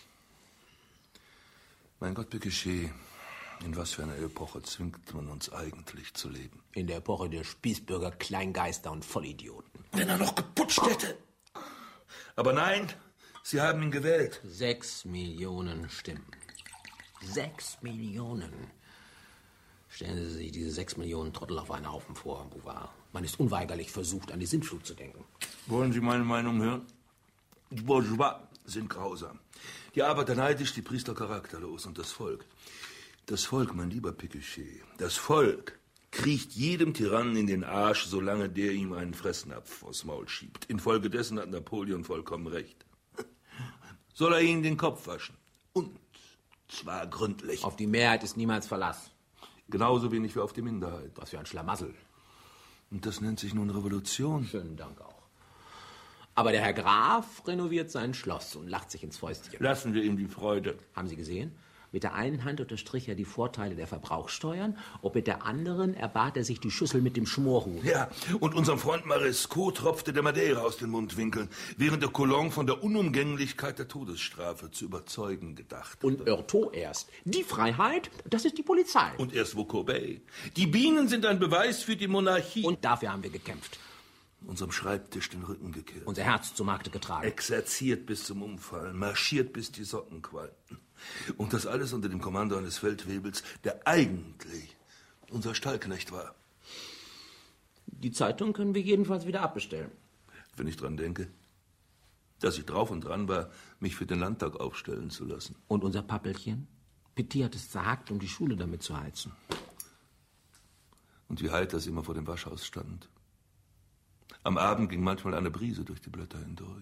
Mein Gott, Pécuchet, in was für einer Epoche zwingt man uns eigentlich zu leben? In der Epoche der Spießbürger, Kleingeister und Vollidioten. Wenn er noch geputscht hätte. Aber nein, Sie haben ihn gewählt. Sechs Millionen Stimmen. Sechs Millionen. Stellen Sie sich diese sechs Millionen Trottel auf einen Haufen vor, Bouvard. Man ist unweigerlich versucht, an die Sintflut zu denken. Wollen Sie meine Meinung hören? Die Bourgeois sind grausam. Die Arbeiter neidisch, die Priester charakterlos. Und das Volk, das Volk, mein lieber Pécuchet, das Volk kriecht jedem Tyrannen in den Arsch, solange der ihm einen Fressnapf vors Maul schiebt. Infolgedessen hat Napoleon vollkommen recht. Soll er ihnen den Kopf waschen. Und zwar gründlich. Auf die Mehrheit ist niemals Verlass. Genauso wenig wie auf die Minderheit. Was für ein Schlamassel. Und das nennt sich nun Revolution. Schönen Dank auch. Aber der Herr Graf renoviert sein Schloss und lacht sich ins Fäustchen. Lassen wir ihm die Freude. Haben Sie gesehen? Mit der einen Hand unterstrich er die Vorteile der Verbrauchssteuern und mit der anderen erbat er sich die Schüssel mit dem Schmorhuhn. Ja, und unserem Freund Marescot tropfte der Madeira aus den Mundwinkeln, während der Coulon von der Unumgänglichkeit der Todesstrafe zu überzeugen gedacht. Und Heurtaud erst. Die Freiheit, das ist die Polizei. Und erst Vaucourbet. Die Bienen sind ein Beweis für die Monarchie. Und dafür haben wir gekämpft. Unserem Schreibtisch den Rücken gekehrt. Unser Herz zu Markte getragen. Exerziert bis zum Umfallen, marschiert bis die Socken qualmten. Und das alles unter dem Kommando eines Feldwebels, der eigentlich unser Stallknecht war. Die Zeitung können wir jedenfalls wieder abbestellen. Wenn ich dran denke, dass ich drauf und dran war, mich für den Landtag aufstellen zu lassen. Und unser Pappelchen? Petit hat es zerhackt, um die Schule damit zu heizen. Und wie heiter sie immer vor dem Waschhaus stand. Am Abend ging manchmal eine Brise durch die Blätter hindurch.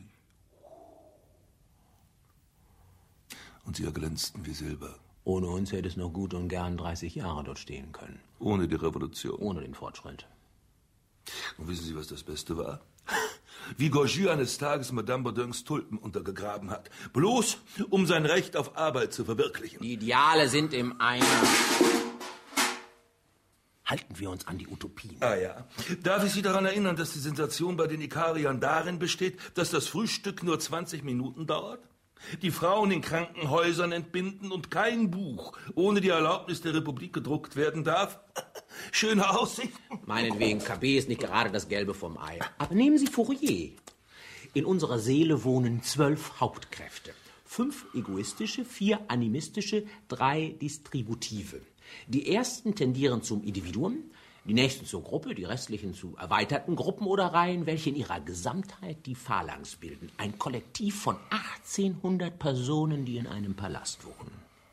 Und sie erglänzten wie Silber. Ohne uns hätte es noch gut und gern dreißig Jahre dort stehen können. Ohne die Revolution. Ohne den Fortschritt. Und wissen Sie, was das Beste war? Wie Gorgy eines Tages Madame Baudins Tulpen untergegraben hat. Bloß, um sein Recht auf Arbeit zu verwirklichen. Die Ideale sind im Eimer. Halten wir uns an die Utopien. Ah ja. Darf ich Sie daran erinnern, dass die Sensation bei den Ikariern darin besteht, dass das Frühstück nur zwanzig Minuten dauert? Die Frauen in Krankenhäusern entbinden und kein Buch ohne die Erlaubnis der Republik gedruckt werden darf? Schöne Aussichten. Meinetwegen, K B ist nicht gerade das Gelbe vom Ei. Aber nehmen Sie Fourier. In unserer Seele wohnen zwölf Hauptkräfte. Fünf egoistische, vier animistische, drei distributive. Die ersten tendieren zum Individuum, die nächsten zur Gruppe, die restlichen zu erweiterten Gruppen oder Reihen, welche in ihrer Gesamtheit die Phalanx bilden. Ein Kollektiv von achtzehnhundert Personen, die in einem Palast wohnen.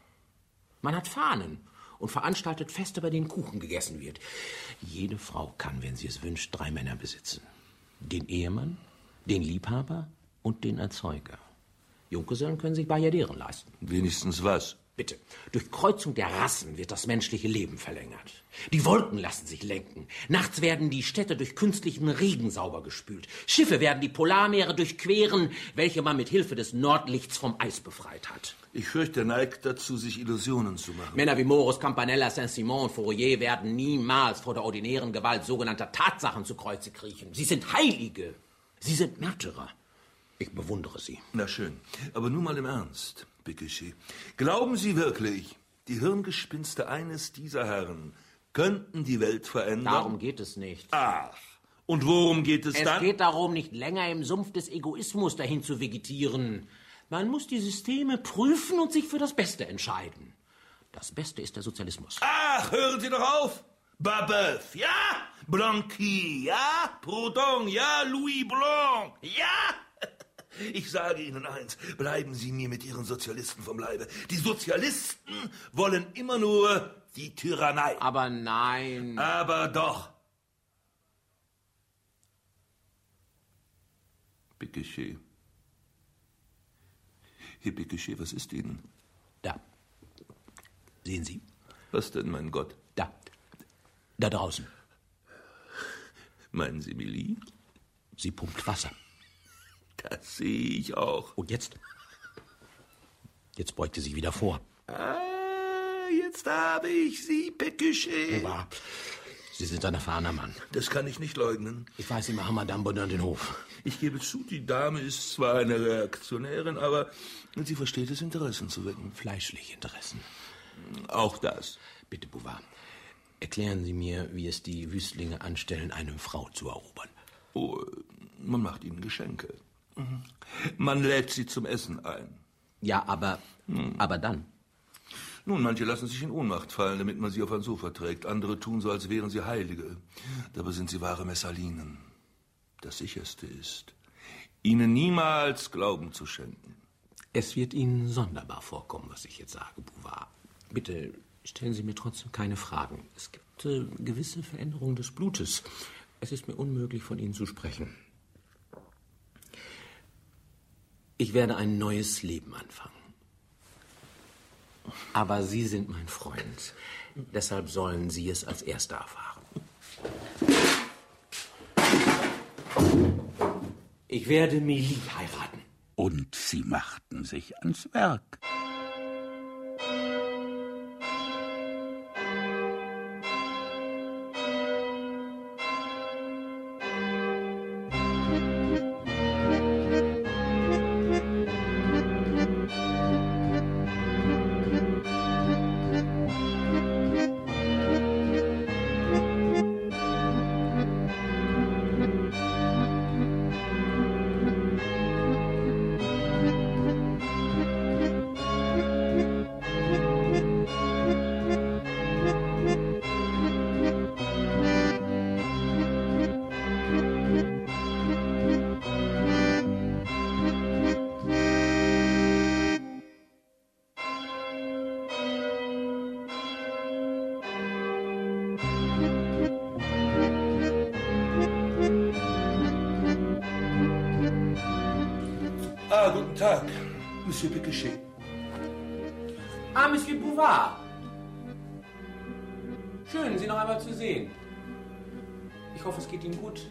Man hat Fahnen und veranstaltet Feste, bei denen Kuchen gegessen wird. Jede Frau kann, wenn sie es wünscht, drei Männer besitzen. Den Ehemann, den Liebhaber und den Erzeuger. Junggesellen können sich Bajaderen leisten. Wenigstens was? Bitte. Durch Kreuzung der Rassen wird das menschliche Leben verlängert. Die Wolken lassen sich lenken. Nachts werden die Städte durch künstlichen Regen sauber gespült. Schiffe werden die Polarmeere durchqueren, welche man mit Hilfe des Nordlichts vom Eis befreit hat. Ich fürchte, er neigt dazu, sich Illusionen zu machen. Männer wie Morus, Campanella, Saint-Simon und Fourier werden niemals vor der ordinären Gewalt sogenannter Tatsachen zu Kreuze kriechen. Sie sind Heilige. Sie sind Märtyrer. Ich bewundere sie. Na schön. Aber nun mal im Ernst, Pécuchet. Glauben Sie wirklich, die Hirngespinste eines dieser Herren könnten die Welt verändern? Darum geht es nicht. Ach, und worum geht es, es dann? Es geht darum, nicht länger im Sumpf des Egoismus dahin zu vegetieren. Man muss die Systeme prüfen und sich für das Beste entscheiden. Das Beste ist der Sozialismus. Ach, hören Sie doch auf! Babeuf, ja? Blanqui, ja? Proudhon, ja? Louis Blanc, ja? Ich sage Ihnen eins, bleiben Sie mir mit Ihren Sozialisten vom Leibe. Die Sozialisten wollen immer nur die Tyrannei. Aber nein. Aber doch. Pécuchet. Herr Pécuchet, was ist Ihnen? Da. Sehen Sie? Was denn, mein Gott? Da. Da draußen. Meinen Sie Millie? Sie pumpt Wasser. Das sehe ich auch. Und jetzt? Jetzt beugte sie wieder vor. Ah, jetzt habe ich Sie, Pécuchet. Aber Sie sind ein erfahrener Mann. Das kann ich nicht leugnen. Ich weiß immer Madame Baudin den Hof. Ich gebe zu, die Dame ist zwar eine Reaktionärin, aber sie versteht es, Interessen zu wecken. Fleischliche Interessen. Auch das. Bitte, Bouvard, erklären Sie mir, wie es die Wüstlinge anstellen, eine Frau zu erobern. Oh, man macht ihnen Geschenke. Man lädt sie zum Essen ein. Ja, aber, hm. aber dann? Nun, manche lassen sich in Ohnmacht fallen, damit man sie auf ein Sofa trägt. Andere tun so, als wären sie Heilige. Dabei sind sie wahre Messalinen. Das Sicherste ist, ihnen niemals Glauben zu schenken. Es wird Ihnen sonderbar vorkommen, was ich jetzt sage, Bouvard. Bitte stellen Sie mir trotzdem keine Fragen. Es gibt äh, gewisse Veränderungen des Blutes. Es ist mir unmöglich, von Ihnen zu sprechen. Ich werde ein neues Leben anfangen. Aber Sie sind mein Freund. Deshalb sollen Sie es als Erster erfahren. Ich werde Mélie heiraten. Und sie machten sich ans Werk. Guten Tag, Monsieur Pécuchet. Ah, Monsieur Bouvard. Schön, Sie noch einmal zu sehen. Ich hoffe, es geht Ihnen gut.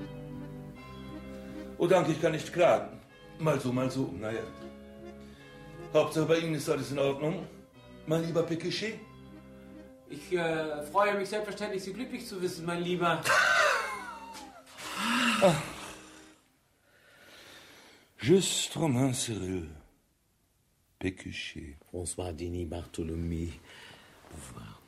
Oh, danke, ich kann nicht klagen. Mal so, mal so, naja. Hauptsache bei Ihnen ist alles in Ordnung, mein lieber Pécuchet. Ich äh, freue mich selbstverständlich, Sie glücklich zu wissen, mein Lieber. Ah. Juste Romain Cyril Pécuchet. François Denis Bartholomew Bouvard.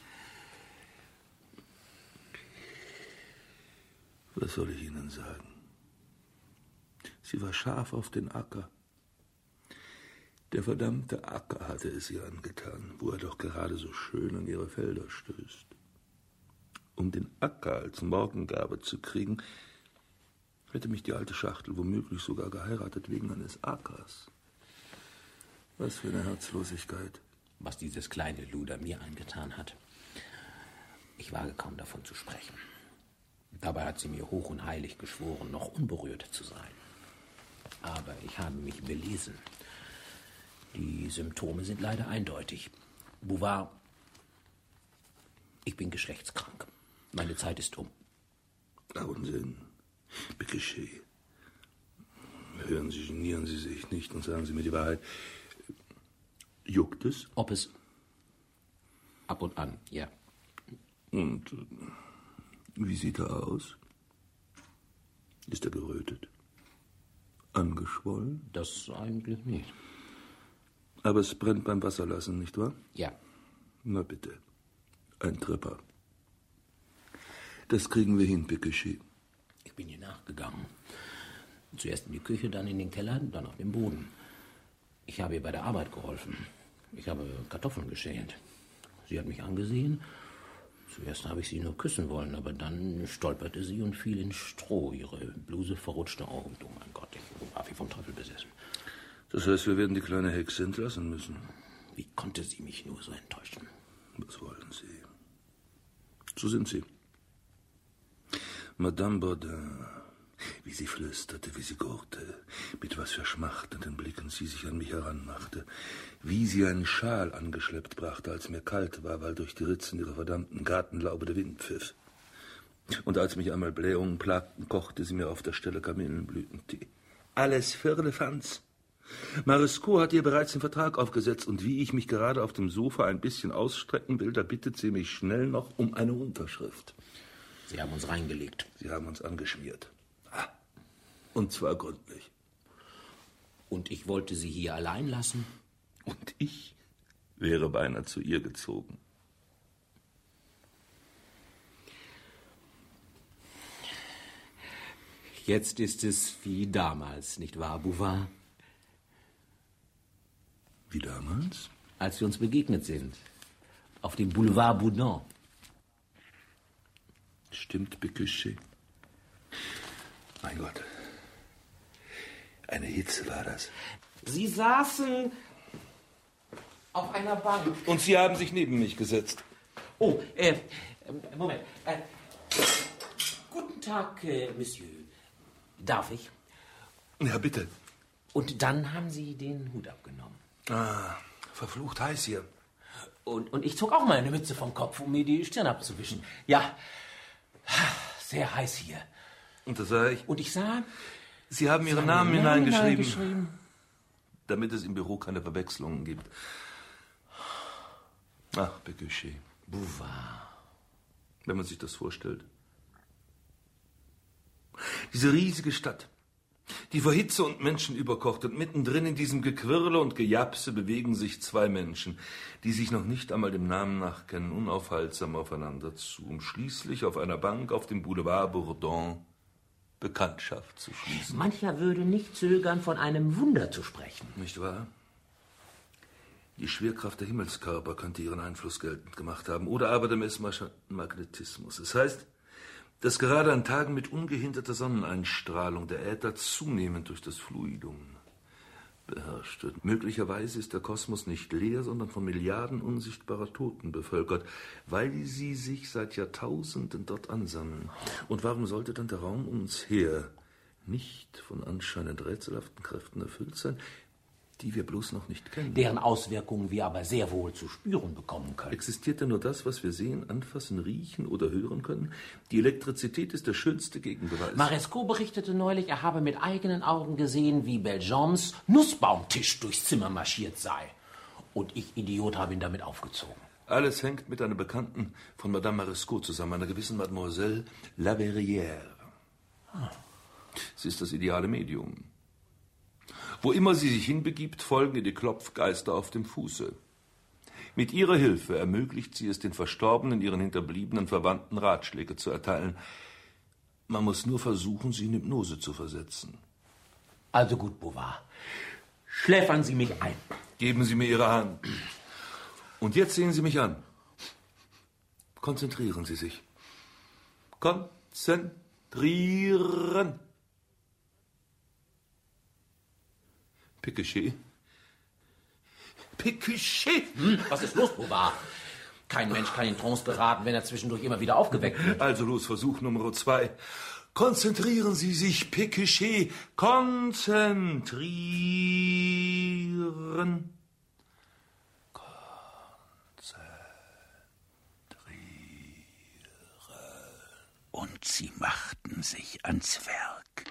Was soll ich Ihnen sagen? Sie war scharf auf den Acker. Der verdammte Acker hatte es ihr angetan, wo er doch gerade so schön an ihre Felder stößt. Um den Acker als Morgengabe zu kriegen, hätte mich die alte Schachtel womöglich sogar geheiratet wegen eines Ackers. Was für eine Herzlosigkeit. Was dieses kleine Luder mir angetan hat. Ich wage kaum davon zu sprechen. Dabei hat sie mir hoch und heilig geschworen, noch unberührt zu sein. Aber ich habe mich belesen. Die Symptome sind leider eindeutig. Bouvard, ich bin geschlechtskrank. Meine Zeit ist um. Na, Unsinn. Pécuchet. Hören Sie, genieren Sie sich nicht und sagen Sie mir die Wahrheit. Juckt es? Ob es? Ab und an, ja. Und wie sieht er aus? Ist er gerötet? Angeschwollen? Das eigentlich nicht. Aber es brennt beim Wasserlassen, nicht wahr? Ja. Na bitte. Ein Tripper. Das kriegen wir hin, Pécuchet. Ich bin ihr nachgegangen. Zuerst in die Küche, dann in den Keller, dann auf den Boden. Ich habe ihr bei der Arbeit geholfen. Ich habe Kartoffeln geschält. Sie hat mich angesehen. Zuerst habe ich sie nur küssen wollen, aber dann stolperte sie und fiel ins Stroh. Ihre Bluse verrutschte auch. Und oh mein Gott, ich war wie vom Teufel besessen. Das heißt, wir werden die kleine Hexe entlassen müssen. Wie konnte sie mich nur so enttäuschen? Was wollen Sie? So sind Sie. Madame Baudin, wie sie flüsterte, wie sie gurrte, mit was für schmachtenden Blicken sie sich an mich heranmachte, wie sie einen Schal angeschleppt brachte, als mir kalt war, weil durch die Ritzen ihrer verdammten Gartenlaube der Wind pfiff. Und als mich einmal Blähungen plagten, kochte sie mir auf der Stelle Kamillenblütentee. Alles Firlefanz. Marescot hat ihr bereits den Vertrag aufgesetzt und wie ich mich gerade auf dem Sofa ein bisschen ausstrecken will, da bittet sie mich schnell noch um eine Unterschrift. Sie haben uns reingelegt. Sie haben uns angeschmiert. Und zwar gründlich. Und ich wollte Sie hier allein lassen? Und ich wäre beinahe zu ihr gezogen. Jetzt ist es wie damals, nicht wahr, Bouvard? Wie damals? Als wir uns begegnet sind. Auf dem Boulevard Boudon. Stimmt, Pécuchet. Mein Gott. Eine Hitze war das. Sie saßen auf einer Bank. Und Sie haben sich neben mich gesetzt. Oh, äh, Moment. Äh, guten Tag, äh, Monsieur. Darf ich? Ja, bitte. Und dann haben Sie den Hut abgenommen. Ah, verflucht heiß hier. Und, und ich zog auch meine Mütze vom Kopf, um mir die Stirn abzuwischen. Ja, sehr heiß hier. Und da sah ich... Und ich sah... Sie haben Ihren Namen, Namen hineingeschrieben, hineingeschrieben, damit es im Büro keine Verwechslungen gibt. Ach, Pécuchet. Bouvard. Wenn man sich das vorstellt. Diese riesige Stadt, die vor Hitze und Menschen überkocht, und mittendrin in diesem Gequirle und Gejapse bewegen sich zwei Menschen, die sich noch nicht einmal dem Namen nach kennen, unaufhaltsam aufeinander zu, um schließlich auf einer Bank auf dem Boulevard Bourdon Bekanntschaft zu schließen. Mancher würde nicht zögern, von einem Wunder zu sprechen. Nicht wahr? Die Schwerkraft der Himmelskörper könnte ihren Einfluss geltend gemacht haben, oder aber der Messmacher Magnetismus. Das heißt, dass gerade an Tagen mit ungehinderter Sonneneinstrahlung der Äther zunehmend durch das Fluidum beherrscht wird. Möglicherweise ist der Kosmos nicht leer, sondern von Milliarden unsichtbarer Toten bevölkert, weil sie sich seit Jahrtausenden dort ansammeln. Und warum sollte dann der Raum um uns her nicht von anscheinend rätselhaften Kräften erfüllt sein, die wir bloß noch nicht kennen? Deren Auswirkungen wir aber sehr wohl zu spüren bekommen können. Existiert denn nur das, was wir sehen, anfassen, riechen oder hören können? Die Elektrizität ist der schönste Gegenbeweis. Marescot berichtete neulich, er habe mit eigenen Augen gesehen, wie Beljeans Nussbaumtisch durchs Zimmer marschiert sei. Und ich, Idiot, habe ihn damit aufgezogen. Alles hängt mit einer Bekannten von Madame Marescot zusammen, einer gewissen Mademoiselle Laverrière. Ah. Sie ist das ideale Medium. Wo immer sie sich hinbegibt, folgen ihr die Klopfgeister auf dem Fuße. Mit ihrer Hilfe ermöglicht sie es den Verstorbenen, ihren hinterbliebenen Verwandten Ratschläge zu erteilen. Man muss nur versuchen, sie in Hypnose zu versetzen. Also gut, Bouvard. Schläfern Sie mich ein. Geben Sie mir Ihre Hand. Und jetzt sehen Sie mich an. Konzentrieren Sie sich. Konzentrieren. Pécuchet. Pécuchet! Hm, was ist los, Bouvard? Kein Mensch kann in Trance beraten, wenn er zwischendurch immer wieder aufgeweckt wird. Also los, Versuch Nummer zwei. Konzentrieren Sie sich, Pécuchet. Konzentrieren. Konzentrieren. Und sie machten sich ans Werk.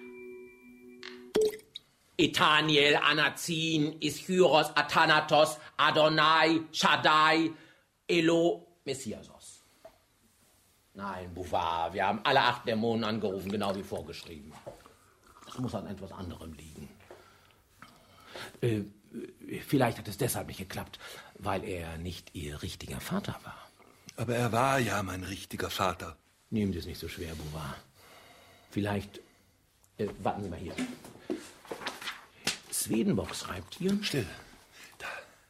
Ethaniel, Anazin, Ischiros, Athanatos, Adonai, Shaddai, Elo, Messiasos. Nein, Bouvard, wir haben alle acht Dämonen angerufen, genau wie vorgeschrieben. Das muss an etwas anderem liegen. Äh, vielleicht hat es deshalb nicht geklappt, weil er nicht Ihr richtiger Vater war. Aber er war ja mein richtiger Vater. Nehmen Sie es nicht so schwer, Bouvard. Vielleicht, äh, warten Sie mal hier. Swedenborg schreibt hier... Still. Da.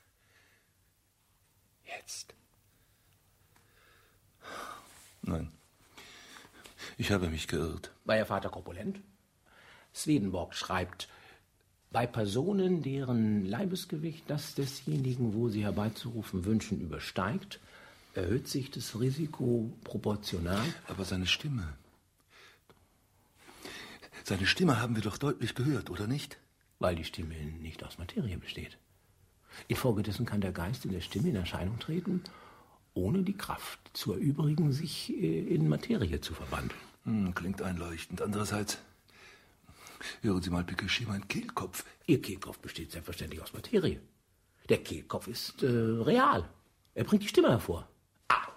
Jetzt. Nein. Ich habe mich geirrt. War Ihr Vater korpulent? Swedenborg schreibt... Bei Personen, deren Leibesgewicht das desjenigen, wo sie herbeizurufen wünschen, übersteigt, erhöht sich das Risiko proportional. Aber seine Stimme... Seine Stimme haben wir doch deutlich gehört, oder nicht? Weil die Stimme nicht aus Materie besteht. Infolgedessen kann der Geist in der Stimme in Erscheinung treten, ohne die Kraft zu erübrigen, sich in Materie zu verwandeln. Hm, klingt einleuchtend. Andererseits... Hören Sie mal, Pécuchet, mein Kehlkopf. Ihr Kehlkopf besteht selbstverständlich aus Materie. Der Kehlkopf ist äh, real. Er bringt die Stimme hervor. Ah.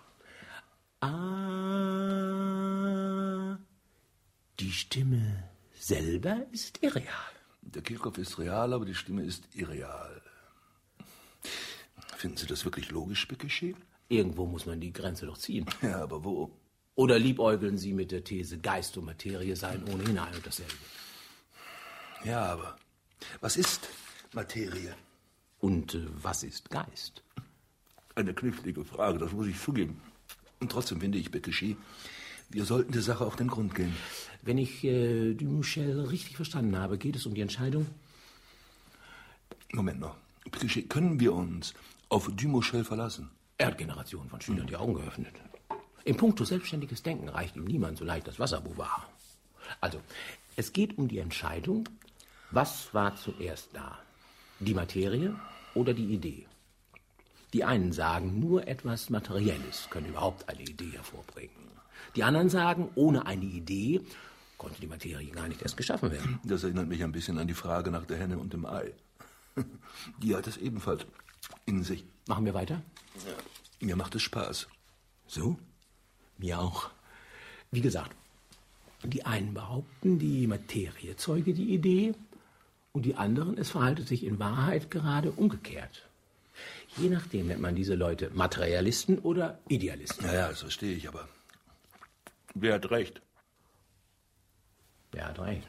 Ah. Die Stimme selber ist irreal. Der Kehlkopf ist real, aber die Stimme ist irreal. Finden Sie das wirklich logisch, Pécuchet? Irgendwo muss man die Grenze doch ziehen. Ja, aber wo? Oder liebäugeln Sie mit der These, Geist und Materie seien ohnehin ein und dasselbe? Ja, aber was ist Materie? Und äh, was ist Geist? Eine knifflige Frage, das muss ich zugeben. Und trotzdem finde ich, Pécuchet, wir sollten der Sache auf den Grund gehen. Wenn ich äh, Dumichel richtig verstanden habe, geht es um die Entscheidung... Moment noch. Pécuchet, können wir uns auf Dumichel verlassen? Er hat Generationen von Schülern die Augen geöffnet. In puncto selbstständiges Denken reicht ihm niemand so leicht das Wasser, Bouvard. Also, es geht um die Entscheidung, was war zuerst da? Die Materie oder die Idee? Die einen sagen, nur etwas Materielles könne überhaupt eine Idee hervorbringen. Die anderen sagen, ohne eine Idee konnte die Materie gar nicht erst geschaffen werden. Das erinnert mich ein bisschen an die Frage nach der Henne und dem Ei. Die hat es ebenfalls in sich. Machen wir weiter? Ja, mir macht es Spaß. So? Mir auch. Wie gesagt, die einen behaupten, die Materie zeuge die Idee und die anderen, es verhalte sich in Wahrheit gerade umgekehrt. Je nachdem nennt man diese Leute Materialisten oder Idealisten. Ja, ja, das verstehe ich, aber wer hat recht? Wer hat recht?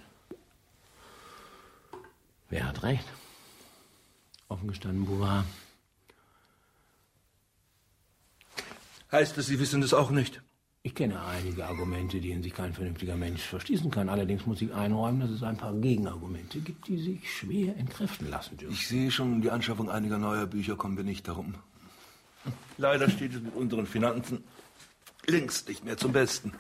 Wer hat recht? Offen gestanden, Bouvard. Heißt es, Sie wissen es auch nicht? Ich kenne einige Argumente, denen sich kein vernünftiger Mensch verschließen kann. Allerdings muss ich einräumen, dass es ein paar Gegenargumente gibt, die sich schwer entkräften lassen dürfen. Ich sehe schon, um die Anschaffung einiger neuer Bücher kommen wir nicht darum. Leider steht es mit unseren Finanzen links nicht mehr zum Besten.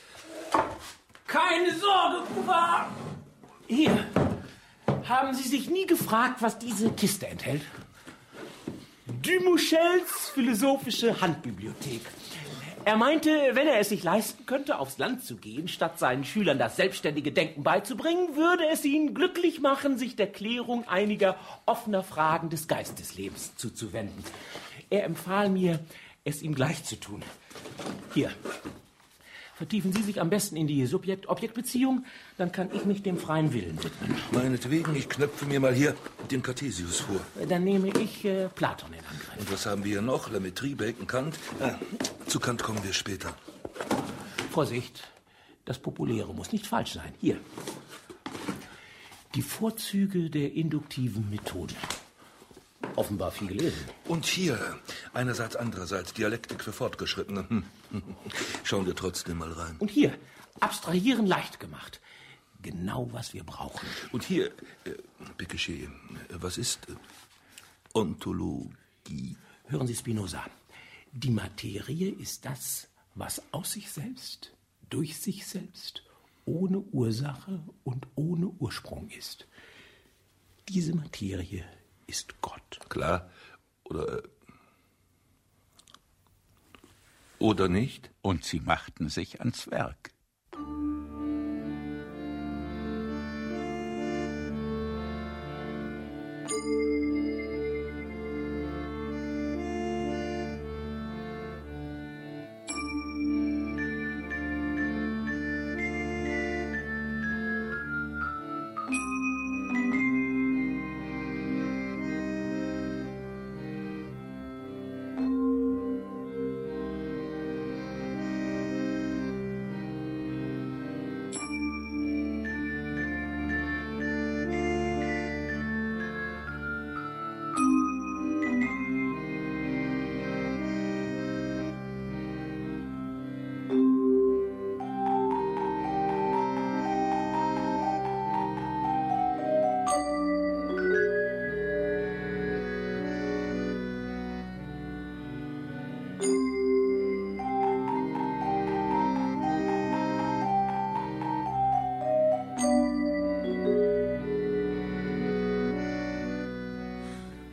Keine Sorge, Bouvard! Hier, haben Sie sich nie gefragt, was diese Kiste enthält? Dumichels philosophische Handbibliothek. Er meinte, wenn er es sich leisten könnte, aufs Land zu gehen, statt seinen Schülern das selbstständige Denken beizubringen, würde es ihn glücklich machen, sich der Klärung einiger offener Fragen des Geisteslebens zuzuwenden. Er empfahl mir, es ihm gleich zu tun. Hier, vertiefen Sie sich am besten in die Subjekt-Objekt-Beziehung, dann kann ich mich dem freien Willen widmen. Meinetwegen, ich knöpfe mir mal hier den Cartesius vor. Dann nehme ich äh, Platon in Angriff. Und was haben wir hier noch? Lametrie, Bacon, Kant? Ah, zu Kant kommen wir später. Vorsicht, das Populäre muss nicht falsch sein. Hier. Die Vorzüge der induktiven Methode. Offenbar viel gelesen. Und hier, einerseits, andererseits, Dialektik für Fortgeschrittene. Hm. Schauen wir trotzdem mal rein. Und hier, Abstrahieren leicht gemacht. Genau, was wir brauchen. Und hier, äh, Pécuchet, was ist äh, Ontologie? Hören Sie Spinoza. Die Materie ist das, was aus sich selbst, durch sich selbst, ohne Ursache und ohne Ursprung ist. Diese Materie ist Gott. Klar. Oder... Äh, oder nicht? Und sie machten sich ans Werk.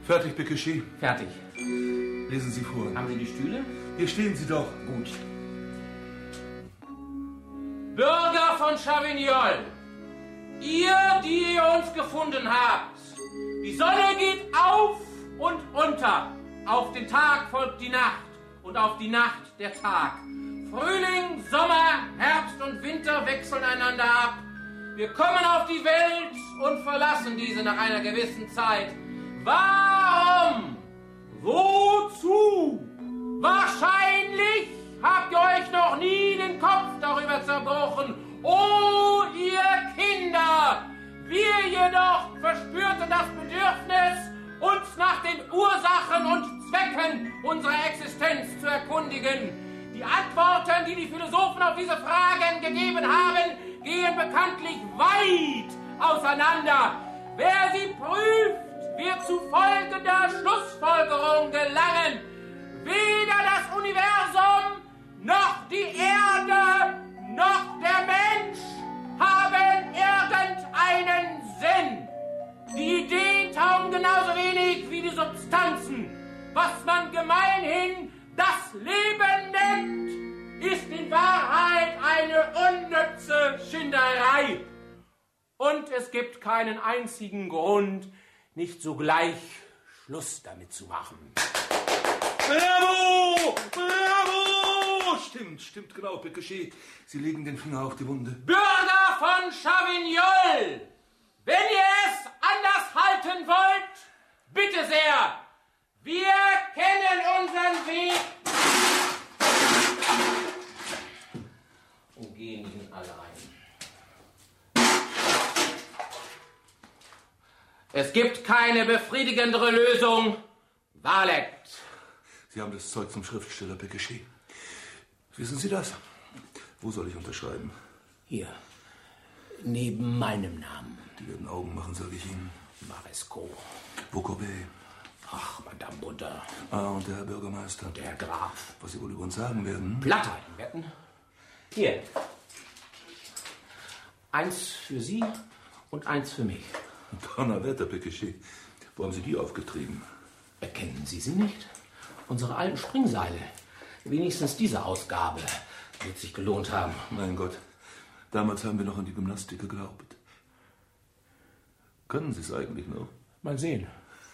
Fertig, Bekeschi? Fertig. Lesen Sie vor. Haben Sie die Stühle? Hier stehen Sie doch. Gut. Bürger von Chavignol, ihr, die ihr uns gefunden habt, die Sonne geht auf und unter. Auf den Tag folgt die Nacht und auf die Nacht der Tag. Frühling, Sommer, Herbst und Winter wechseln einander ab. Wir kommen auf die Welt und verlassen diese nach einer gewissen Zeit. Warum? Wozu? Wahrscheinlich habt ihr euch noch nie den Kopf darüber zerbrochen. Oh, ihr Kinder! Wir jedoch verspürten das Bedürfnis, uns nach den Ursachen und Zwecken unserer Existenz zu erkundigen. Die Antworten, die die Philosophen auf diese Fragen gegeben haben, gehen bekanntlich weit auseinander. Wer sie prüft, wird zu folgender Schlussfolgerung gelangen. Weder das Universum, noch die Erde, noch der Mensch haben irgendeinen Sinn. Die Ideen taugen genauso wenig wie die Substanzen. Was man gemeinhin das Leben nennt, ist in Wahrheit eine unnütze Schinderei. Und es gibt keinen einzigen Grund, nicht sogleich Schluss damit zu machen. Bravo! Bravo! Stimmt, stimmt genau, Bekeschi. Sie legen den Finger auf die Wunde. Bürger von Chavignol, wenn ihr es anders halten wollt, bitte sehr, wir kennen unseren Weg und gehen ihn alle ein. Es gibt keine befriedigendere Lösung. Walet. Sie haben das Zeug zum Schriftsteller, Bekeschi. Wissen Sie das? Wo soll ich unterschreiben? Hier, neben meinem Namen. Die werden Augen machen, sage ich Ihnen. Maresco. Bocobé. Ach, Madame Butter. Ah, und der Herr Bürgermeister. Der Herr Graf. Was Sie wohl über uns sagen werden? Platter im Wetten. Hier. Eins für Sie und eins für mich. Donnerwetter, Bekeschi. Wo haben Sie die aufgetrieben? Erkennen Sie sie nicht? Unsere alten Springseile. Wenigstens diese Ausgabe wird sich gelohnt haben. Mein Gott, damals haben wir noch an die Gymnastik geglaubt. Können Sie es eigentlich noch? Mal sehen.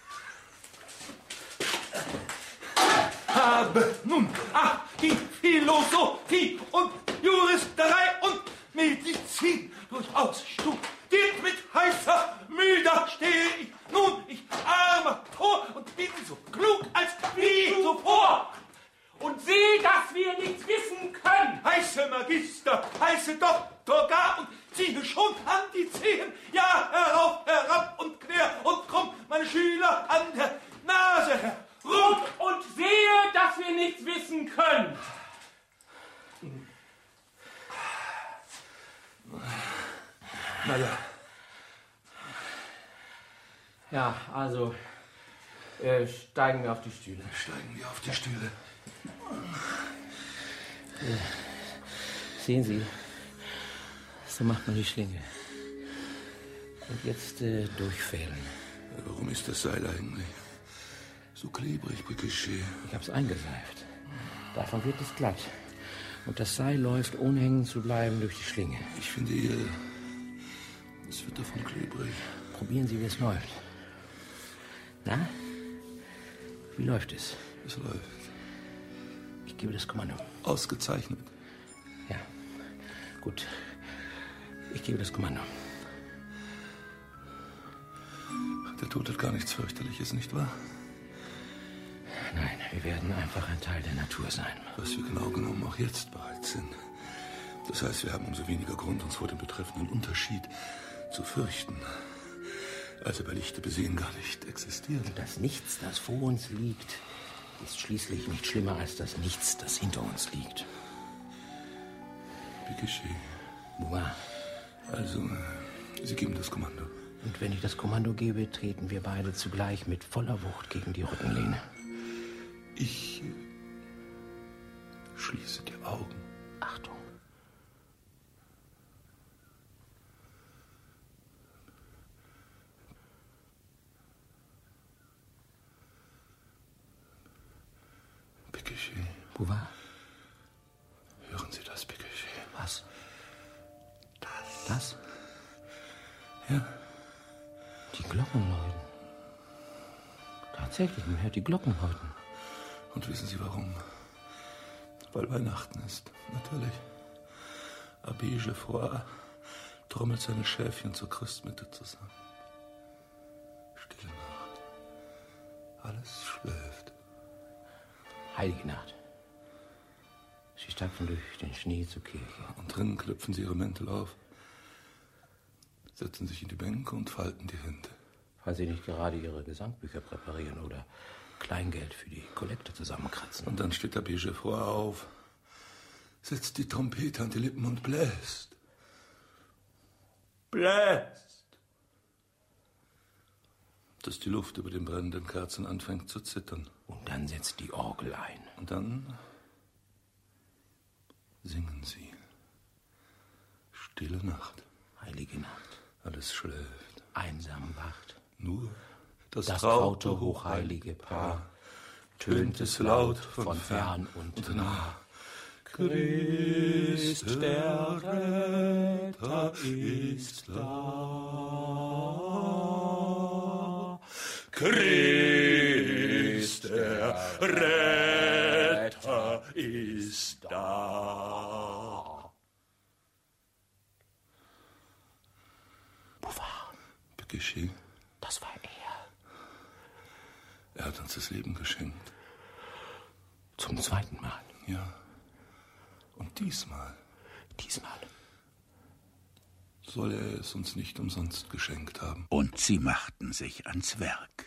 Habe nun, ach, die Philosophie und Juristerei und Medizin durchaus studiert mit heißer Mühe, da stehe ich nun, ich armer Tor, und bin so klug als wie zuvor. Und sieh, dass wir nichts wissen können. Heiße Magister, heiße Doktor gar und ziehe schon an die Zehen, ja, herauf, herab und quer und krumm, meine Schüler an der Nase herum. Und sehe, dass wir nichts wissen können. Na ja. Ja, also äh, steigen wir auf die Stühle. Steigen wir auf die Stühle. Äh, sehen Sie, so macht man die Schlinge. Und jetzt äh, durchfädeln. Warum ist das Seil eigentlich so klebrig, Bekeschi? Ich hab's eingeseift. Davon wird es glatt. Und das Seil läuft, ohne hängen zu bleiben, durch die Schlinge. Ich finde eher, es wird davon klebrig. Probieren Sie, wie es läuft. Na? Wie läuft es? Es läuft. Ich gebe das Kommando. Ausgezeichnet. Ja, gut. Ich gebe das Kommando. Der Tod hat gar nichts Fürchterliches, nicht wahr? Nein, wir werden einfach ein Teil der Natur sein. Was wir genau genommen auch jetzt bereits sind. Das heißt, wir haben umso weniger Grund, uns vor dem betreffenden Unterschied zu fürchten, als er bei Lichte besehen gar nicht existiert. Und das Nichts, das vor uns liegt, ist schließlich nicht schlimmer als das Nichts, das hinter uns liegt. Bekeschi. Moi. Also, Sie geben das Kommando. Und wenn ich das Kommando gebe, treten wir beide zugleich mit voller Wucht gegen die Rückenlehne. Ich schließe die Augen. Achtung. Pécuchet. Bouvard? Hören Sie das, Pécuchet? Was? Das. Das? Ja. Die Glocken läuten. Tatsächlich, man hört die Glocken läuten. Und wissen Sie warum? Weil Weihnachten ist, natürlich. Abbé Geoffroy trommelt seine Schäfchen zur Christmitte zusammen. Stille Nacht. Alles schläft. Heilige Nacht. Sie stapfen durch den Schnee zur Kirche. Und drinnen klopfen sie ihre Mäntel auf, setzen sich in die Bänke und falten die Hände. Weil sie nicht gerade ihre Gesangbücher präparieren oder Kleingeld für die Kollekte zusammenkratzen. Und dann steht Abbé Geoffroy auf, setzt die Trompete an die Lippen und bläst. Bläst! Dass die Luft über den brennenden Kerzen anfängt zu zittern. Und dann setzt die Orgel ein. Und dann singen sie. Stille Nacht. Heilige Nacht. Alles schläft. Einsam wacht. Nur das, Das traute, traute, hochheilige Paar tönt es laut von fern und nah. Christ, der Retter, ist da. Christ, der Retter, ist da. Bouvard. Pécuchet, Das war er. er hat uns das Leben geschenkt. Zum zweiten Mal. Ja. Und diesmal Diesmal. soll er es uns nicht umsonst geschenkt haben. Und sie machten sich ans Werk.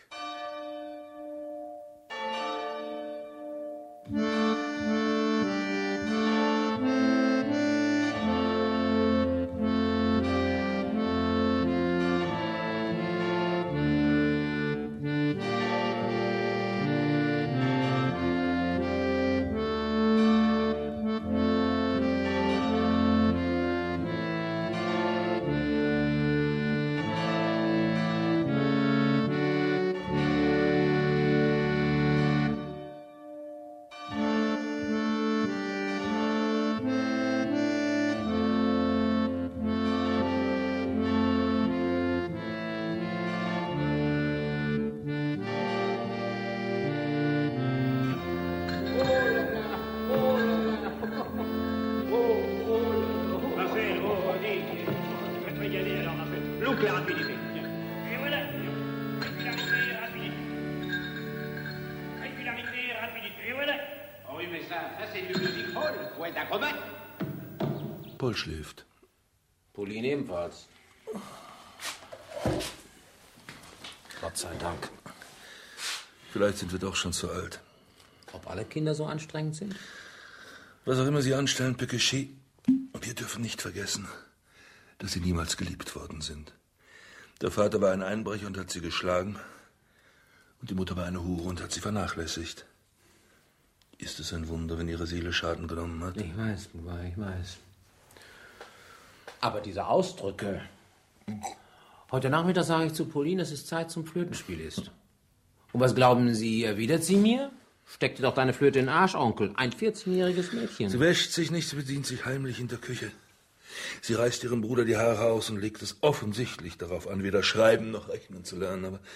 Boucle et rapidité. Et voilà. Régularité, rapidité. Régularité, rapidité. Et voilà. Oh oui, mais ça, ça c'est du music hall. Faut être acrobate. Paul schläft. Pauline ebenfalls. Gott sei Dank. Vielleicht sind wir doch schon zu alt. Ob alle Kinder so anstrengend sind? Was auch immer sie anstellen, Pécuchet. Wir dürfen nicht vergessen, dass sie niemals geliebt worden sind. Der Vater war ein Einbrecher und hat sie geschlagen. Und die Mutter war eine Hure und hat sie vernachlässigt. Ist es ein Wunder, wenn ihre Seele Schaden genommen hat? Ich weiß, Bouvard, ich weiß. Aber diese Ausdrücke... Heute Nachmittag sage ich zu Pauline, dass es Zeit zum Flötenspiel ist. Und was glauben Sie, erwidert sie mir? Steck dir doch deine Flöte in den Arsch, Onkel. Ein vierzehnjähriges Mädchen. Sie wäscht sich nicht, sie bedient sich heimlich in der Küche. Sie reißt ihrem Bruder die Haare aus und legt es offensichtlich darauf an, weder schreiben noch rechnen zu lernen. Aber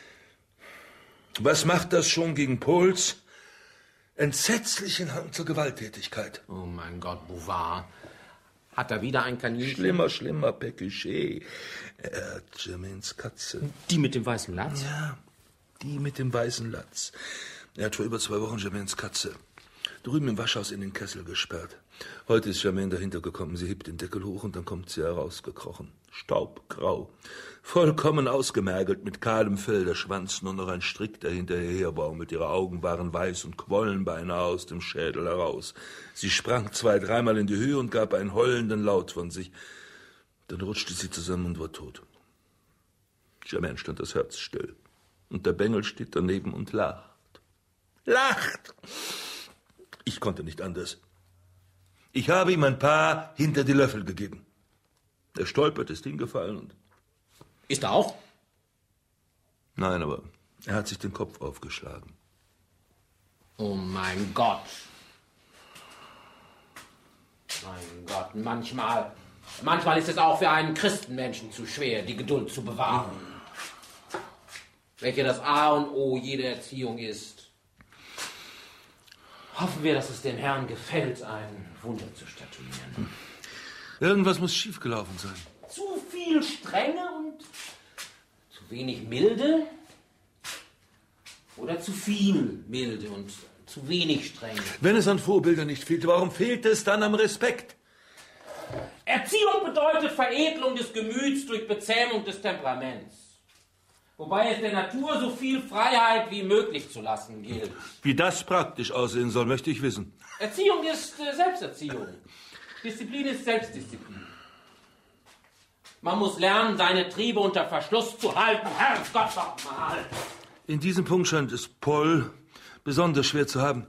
was macht das schon gegen Pauls entsetzlichen Hang zur Gewalttätigkeit? Oh mein Gott, Bouvard. Hat er wieder ein Kaninchen? Schlimmer, schlimmer, Pécuchet. Er hat Germaines Katze. Die mit dem weißen Latz? Ja, die mit dem weißen Latz. Er hat vor über zwei Wochen Germaines Katze drüben im Waschhaus in den Kessel gesperrt. Heute ist Germaine dahinter gekommen. Sie hebt den Deckel hoch und dann kommt sie herausgekrochen. Staubgrau. Vollkommen ausgemergelt mit kahlem Fell, der Schwanz nur noch ein Strick, der hinterher herbaumelt. Ihre Augen waren weiß und quollen beinahe aus dem Schädel heraus. Sie sprang zwei, dreimal in die Höhe und gab einen heulenden Laut von sich. Dann rutschte sie zusammen und war tot. Germaine stand das Herz still. Und der Bengel steht daneben und lacht. Lacht! Ich konnte nicht anders. Ich habe ihm ein paar hinter die Löffel gegeben. Er stolpert, ist hingefallen und... Ist er auch? Nein, aber er hat sich den Kopf aufgeschlagen. Oh mein Gott. Mein Gott, manchmal, manchmal ist es auch für einen Christenmenschen zu schwer, die Geduld zu bewahren. Welche das A und O jeder Erziehung ist. Hoffen wir, dass es dem Herrn gefällt, ein Wunder zu statuieren. Irgendwas muss schiefgelaufen sein. Zu viel Strenge und zu wenig Milde? Oder zu viel Milde und zu wenig Strenge? Wenn es an Vorbildern nicht fehlt, warum fehlt es dann am Respekt? Erziehung bedeutet Veredelung des Gemüts durch Bezähmung des Temperaments. Wobei es der Natur so viel Freiheit wie möglich zu lassen gilt. Wie das praktisch aussehen soll, möchte ich wissen. Erziehung ist äh, Selbsterziehung. Disziplin ist Selbstdisziplin. Man muss lernen, seine Triebe unter Verschluss zu halten. Herrgott, doch mal! In diesem Punkt scheint es Paul besonders schwer zu haben.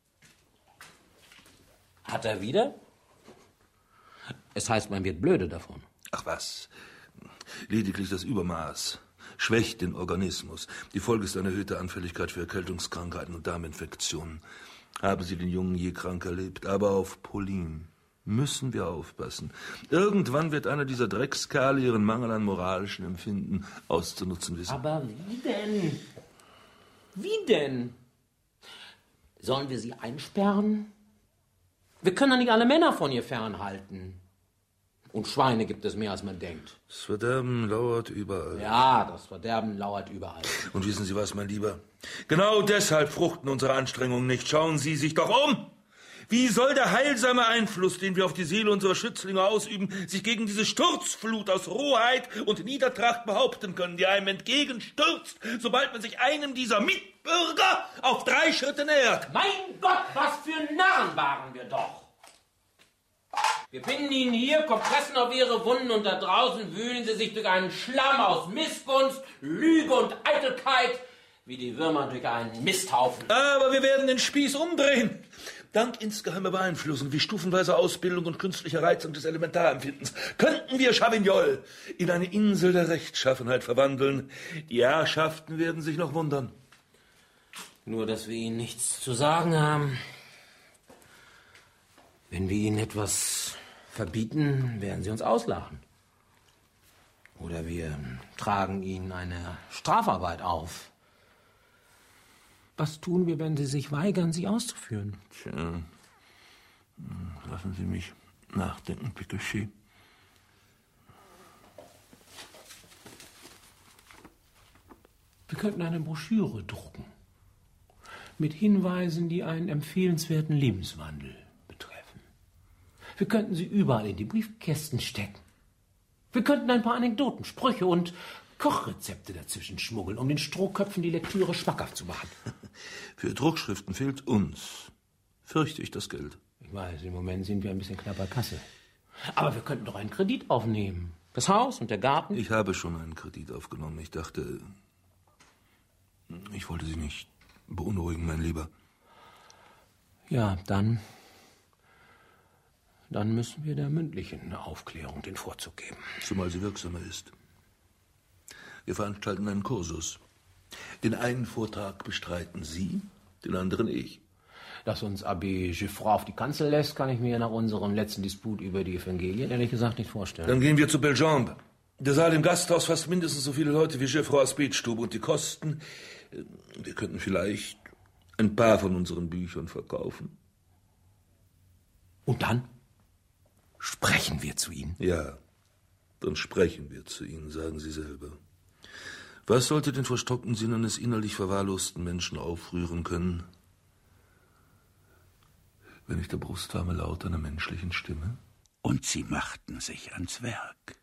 Hat er wieder? Es heißt, man wird blöde davon. Ach was, lediglich das Übermaß schwächt den Organismus. Die Folge ist eine erhöhte Anfälligkeit für Erkältungskrankheiten und Darminfektionen. Haben Sie den Jungen je krank erlebt? Aber auf Pauline müssen wir aufpassen. Irgendwann wird einer dieser Dreckskerle ihren Mangel an moralischem Empfinden auszunutzen wissen. Aber wie denn? Wie denn? Sollen wir sie einsperren? Wir können doch nicht alle Männer von ihr fernhalten. Und Schweine gibt es mehr, als man denkt. Das Verderben lauert überall. Ja, das Verderben lauert überall. Und wissen Sie was, mein Lieber? Genau deshalb fruchten unsere Anstrengungen nicht. Schauen Sie sich doch um! Wie soll der heilsame Einfluss, den wir auf die Seele unserer Schützlinge ausüben, sich gegen diese Sturzflut aus Rohheit und Niedertracht behaupten können, die einem entgegenstürzt, sobald man sich einem dieser Mitbürger auf drei Schritte nähert? Mein Gott, was für Narren waren wir doch! Wir binden Ihnen hier Kompressen auf Ihre Wunden und da draußen wühlen Sie sich durch einen Schlamm aus Missgunst, Lüge und Eitelkeit, wie die Würmer durch einen Misthaufen. Aber wir werden den Spieß umdrehen. Dank insgeheimer Beeinflussung wie stufenweise Ausbildung und künstliche Reizung des Elementarempfindens könnten wir Chavignol in eine Insel der Rechtschaffenheit verwandeln. Die Herrschaften werden sich noch wundern. Nur, dass wir Ihnen nichts zu sagen haben. Wenn wir Ihnen etwas verbieten, werden Sie uns auslachen. Oder wir tragen Ihnen eine Strafarbeit auf. Was tun wir, wenn Sie sich weigern, sie auszuführen? Tja, lassen Sie mich nachdenken, Picochet. Wir könnten eine Broschüre drucken. Mit Hinweisen, die einen empfehlenswerten Lebenswandel betreffen. Wir könnten sie überall in die Briefkästen stecken. Wir könnten ein paar Anekdoten, Sprüche und Kochrezepte dazwischen schmuggeln, um den Strohköpfen die Lektüre schmackhaft zu machen. Für Druckschriften fehlt uns, fürchte ich, das Geld. Ich weiß, im Moment sind wir ein bisschen knapp bei Kasse. Aber wir könnten doch einen Kredit aufnehmen. Das Haus und der Garten. Ich habe schon einen Kredit aufgenommen. Ich dachte, ich wollte Sie nicht beunruhigen, mein Lieber. Ja, dann... Dann müssen wir der mündlichen Aufklärung den Vorzug geben. Zumal sie wirksamer ist. Wir veranstalten einen Kursus. Den einen Vortrag bestreiten Sie, den anderen ich. Dass uns Abbé Giffroy auf die Kanzel lässt, kann ich mir nach unserem letzten Disput über die Evangelien ehrlich gesagt nicht vorstellen. Dann gehen wir zu Bellembe. Der Saal im Gasthaus fasst mindestens so viele Leute wie Giffroys Betstube. Und die Kosten, wir könnten vielleicht ein paar von unseren Büchern verkaufen. Und dann sprechen wir zu Ihnen. Ja, dann sprechen wir zu Ihnen, sagen Sie selber. Was sollte den verstockten Sinn eines innerlich verwahrlosten Menschen aufrühren können, wenn nicht der brustwarme Laut einer menschlichen Stimme? Und sie machten sich ans Werk.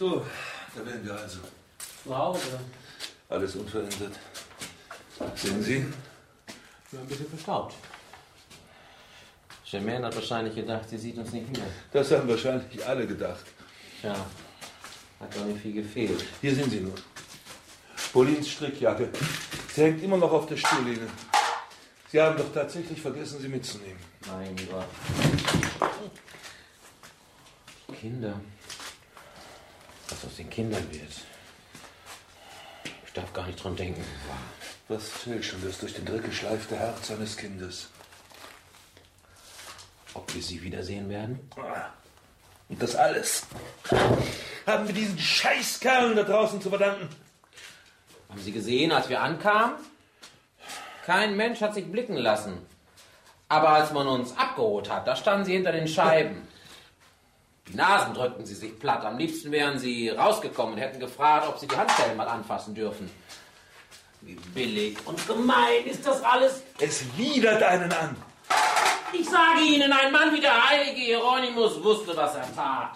So, da wären wir also. Zu Hause. Alles unverändert. Sehen Sie? Nur ein bisschen verstaubt. Germaine hat wahrscheinlich gedacht, sie sieht uns nicht wieder. Das haben wahrscheinlich alle gedacht. Ja, hat doch nicht viel gefehlt. Hier sind Sie nur. Paulins Strickjacke. Sie hängt immer noch auf der Stuhllehne. Sie haben doch tatsächlich vergessen, sie mitzunehmen. Mein Gott. Kinder. Was aus den Kindern wird. Ich darf gar nicht dran denken. Was zählt schon das durch den Dreck geschleifte Herz eines Kindes? Ob wir sie wiedersehen werden? Und das alles haben wir diesen Scheißkerlen da draußen zu verdanken. Haben Sie gesehen, als wir ankamen? Kein Mensch hat sich blicken lassen. Aber als man uns abgeholt hat, da standen sie hinter den Scheiben. Die Nasen drückten sie sich platt. Am liebsten wären sie rausgekommen und hätten gefragt, ob sie die Handschellen mal anfassen dürfen. Wie billig und gemein ist das alles. Es widert einen an. Ich sage Ihnen, ein Mann wie der heilige Hieronymus wusste, was er tat.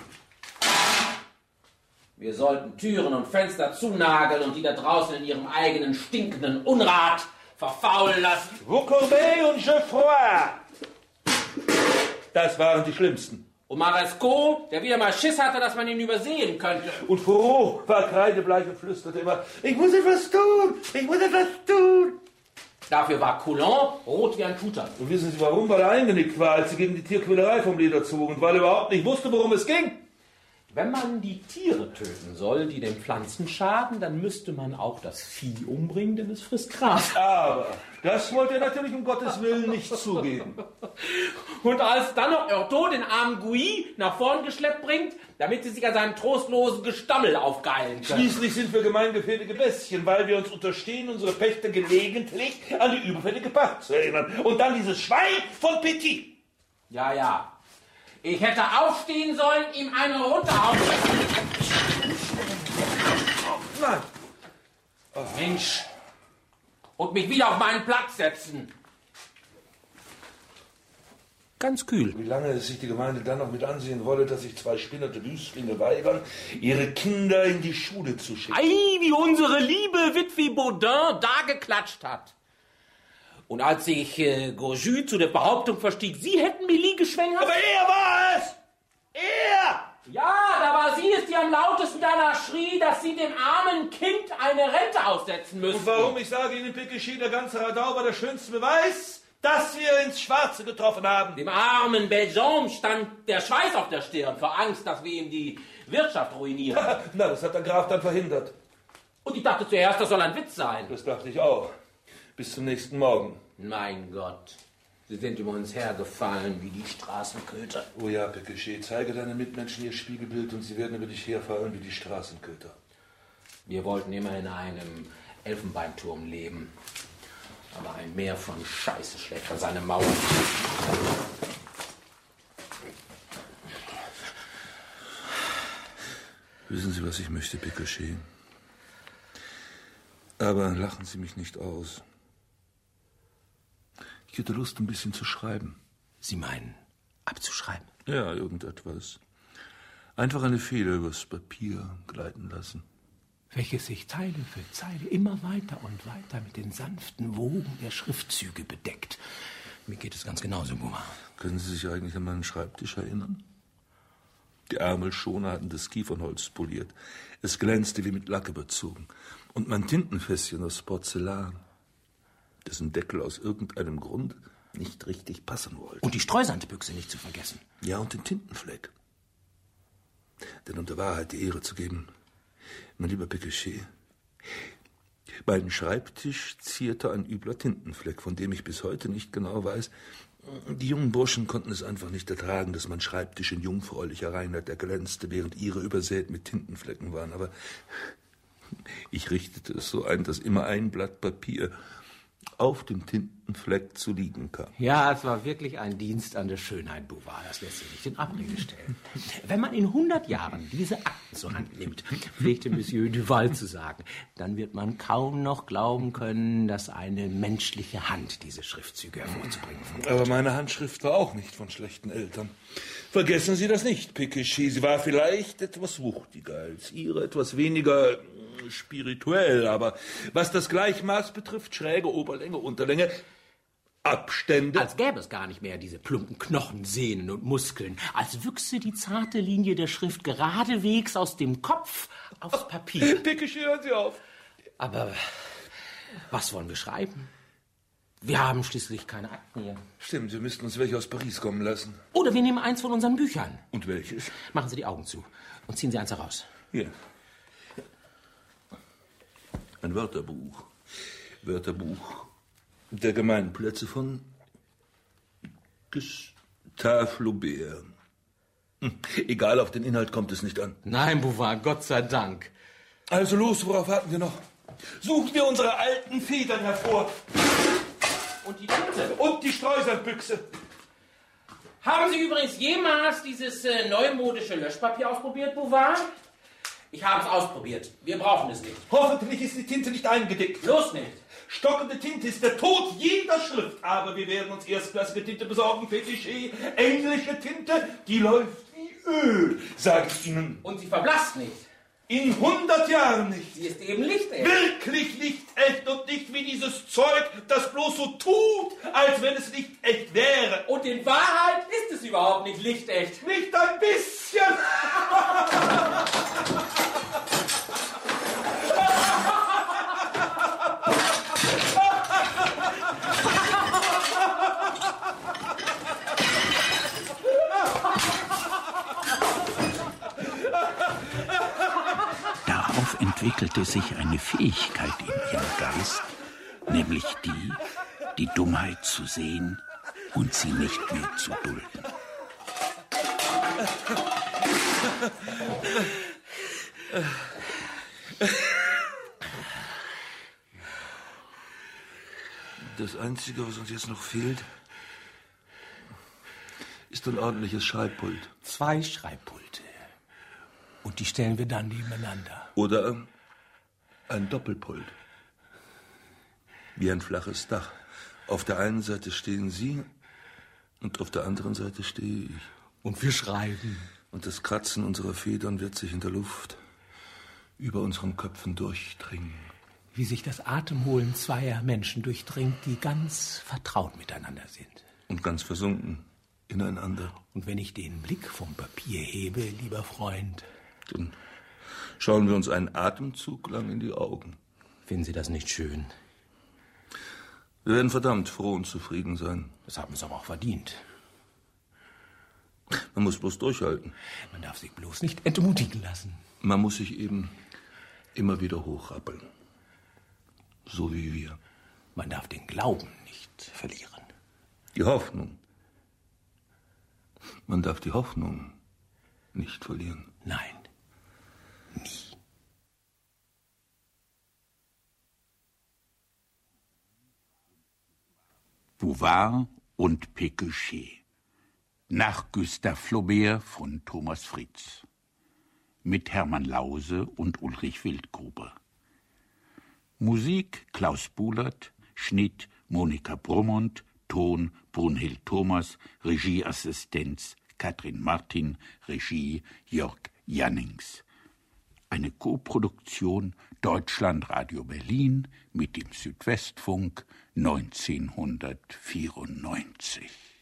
Wir sollten Türen und Fenster zunageln und die da draußen in ihrem eigenen stinkenden Unrat verfaulen lassen. Vous courbez und Geoffroy. Das waren die Schlimmsten. Und Maresco, der wieder mal Schiss hatte, dass man ihn übersehen könnte. Und Fourreau war kreidebleich und flüsterte immer, ich muss etwas tun, ich muss etwas tun. Dafür war Coulon rot wie ein Puter. Und wissen Sie warum? Weil er eingenickt war, als sie gegen die Tierquälerei vom Leder zogen und weil er überhaupt nicht wusste, worum es ging. Wenn man die Tiere töten soll, die den Pflanzen schaden, dann müsste man auch das Vieh umbringen, denn es frisst Gras. Aber das wollte er natürlich um Gottes Willen nicht zugeben. Und als dann noch Erto den armen Gouy nach vorn geschleppt bringt, damit sie sich an seinem trostlosen Gestammel aufgeilen können. Schließlich sind wir gemeingefährliche Bestien, weil wir uns unterstehen, unsere Pächter gelegentlich an die überfällige Pacht zu erinnern. Und dann dieses Schwein von Petit. Ja, ja. Ich hätte aufstehen sollen, ihm eine runterhauen. Nein. Oh. Mensch. Und mich wieder auf meinen Platz setzen. Ganz kühl. Wie lange es sich die Gemeinde dann noch mit ansehen wolle, dass sich zwei spinnerte Wüstlinge weigern, ihre Kinder in die Schule zu schicken. Ei, wie unsere liebe Witwe Baudin da geklatscht hat. Und als sich äh, Gauju zu der Behauptung verstieg, sie hätten Mélie geschwängert... Aber er war es! Er! Ja, da war sie es, die am lautesten danach schrie, dass sie dem armen Kind eine Rente aussetzen müssten. Und warum, ich sage Ihnen, Pécuchet, der ganze Radau war der schönste Beweis, dass wir ins Schwarze getroffen haben. Dem armen Belgium stand der Schweiß auf der Stirn, vor Angst, dass wir ihm die Wirtschaft ruinieren. Na, das hat der Graf dann verhindert. Und ich dachte zuerst, das soll ein Witz sein. Das dachte ich auch. Bis zum nächsten Morgen. Mein Gott, sie sind über uns hergefallen wie die Straßenköter. Oh ja, Pécuchet, zeige deinen Mitmenschen ihr Spiegelbild und sie werden über dich herfallen wie die Straßenköter. Wir wollten immer in einem Elfenbeinturm leben. Aber ein Meer von Scheiße schlägt an seine Mauern. Wissen Sie, was ich möchte, Pécuchet? Aber lachen Sie mich nicht aus. Ich hätte Lust, ein bisschen zu schreiben. Sie meinen, abzuschreiben? Ja, irgendetwas. Einfach eine Feder übers Papier gleiten lassen. Welches sich Zeile für Zeile immer weiter und weiter mit den sanften Wogen der Schriftzüge bedeckt. Mir geht es ganz genauso, Buma. Können Sie sich eigentlich an meinen Schreibtisch erinnern? Die Ärmelschoner hatten das Kiefernholz poliert. Es glänzte wie mit Lack überzogen. Und mein Tintenfässchen aus Porzellan, dessen Deckel aus irgendeinem Grund nicht richtig passen wollte. Und die Streusandbüchse nicht zu vergessen. Ja, und den Tintenfleck. Denn um der Wahrheit die Ehre zu geben, mein lieber Pécuchet, meinen Schreibtisch zierte ein übler Tintenfleck, von dem ich bis heute nicht genau weiß. Die jungen Burschen konnten es einfach nicht ertragen, dass mein Schreibtisch in jungfräulicher Reinheit erglänzte, während ihre übersät mit Tintenflecken waren. Aber ich richtete es so ein, dass immer ein Blatt Papier auf dem Tintenfleck Fleck zu liegen kam. Ja, es war wirklich ein Dienst an der Schönheit, Bouvard. Das lässt sich nicht in Abrede stellen. Wenn man in hundert Jahren diese Akten zur Hand nimmt, pflegte Monsieur Duval zu sagen, dann wird man kaum noch glauben können, dass eine menschliche Hand diese Schriftzüge hervorzubringen vermochte. Aber meine Handschrift war auch nicht von schlechten Eltern. Vergessen Sie das nicht, Pécuchet. Sie war vielleicht etwas wuchtiger als Ihre, etwas weniger spirituell. Aber was das Gleichmaß betrifft, schräge Oberlänge, Unterlänge, Abstände. Als gäbe es gar nicht mehr diese plumpen Knochen, Sehnen und Muskeln. Als wüchse die zarte Linie der Schrift geradewegs aus dem Kopf aufs Papier. Pécuchet, hören Sie auf. Aber was wollen wir schreiben? Wir haben schließlich keine Akten hier. Stimmt, wir müssten uns welche aus Paris kommen lassen. Oder wir nehmen eins von unseren Büchern. Und welches? Machen Sie die Augen zu und ziehen Sie eins heraus. Hier. Ein Wörterbuch. Wörterbuch der Gemeinplätze von Gustave Flaubert. Hm, egal, auf den Inhalt kommt es nicht an. Nein, Bouvard, Gott sei Dank. Also los, worauf warten wir noch? Suchen wir unsere alten Federn hervor. Und die Tinte. Und die Streusandbüchse. Haben Sie übrigens jemals dieses äh, neumodische Löschpapier ausprobiert, Bouvard? Ich habe es ausprobiert. Wir brauchen es nicht. Hoffentlich ist die Tinte nicht eingedickt. Los nicht. Stockende Tinte ist der Tod jeder Schrift. Aber wir werden uns erstklassige Tinte besorgen, Pécuchet. Englische Tinte, die läuft wie Öl, sage ich Ihnen. Und sie verblasst nicht. In hundert Jahren nicht. Sie ist eben lichtecht. Wirklich lichtecht und nicht wie dieses Zeug, das bloß so tut, als wenn es nicht echt wäre. Und in Wahrheit ist es überhaupt nicht lichtecht. Nicht ein bisschen. Entwickelte sich eine Fähigkeit in ihrem Geist, nämlich die, die Dummheit zu sehen und sie nicht mehr zu dulden. Das Einzige, was uns jetzt noch fehlt, ist ein ordentliches Schreibpult. Zwei Schreibpulte. Und die stellen wir dann nebeneinander. Oder ein Doppelpult. Wie ein flaches Dach. Auf der einen Seite stehen Sie und auf der anderen Seite stehe ich. Und wir schreiben. Und das Kratzen unserer Federn wird sich in der Luft über unseren Köpfen durchdringen. Wie sich das Atemholen zweier Menschen durchdringt, die ganz vertraut miteinander sind. Und ganz versunken ineinander. Und wenn ich den Blick vom Papier hebe, lieber Freund, dann schauen wir uns einen Atemzug lang in die Augen. Finden Sie das nicht schön? Wir werden verdammt froh und zufrieden sein. Das haben wir es aber auch verdient. Man muss bloß durchhalten. Man darf sich bloß nicht entmutigen lassen. Man muss sich eben immer wieder hochrappeln. So wie wir. Man darf den Glauben nicht verlieren. Die Hoffnung. Man darf die Hoffnung nicht verlieren. Nein. Nie. Bouvard und Pécuchet. Nach Gustave Flaubert von Thomas Fritz. Mit Hermann Lause und Ulrich Wildgruber. Musik Klaus Buhlert, Schnitt Monika Brummond, Ton Brunhild Thomas, Regieassistenz Katrin Martin, Regie Jörg Jannings. Eine Koproduktion Deutschlandradio Berlin mit dem Südwestfunk neunzehnhundertvierundneunzig.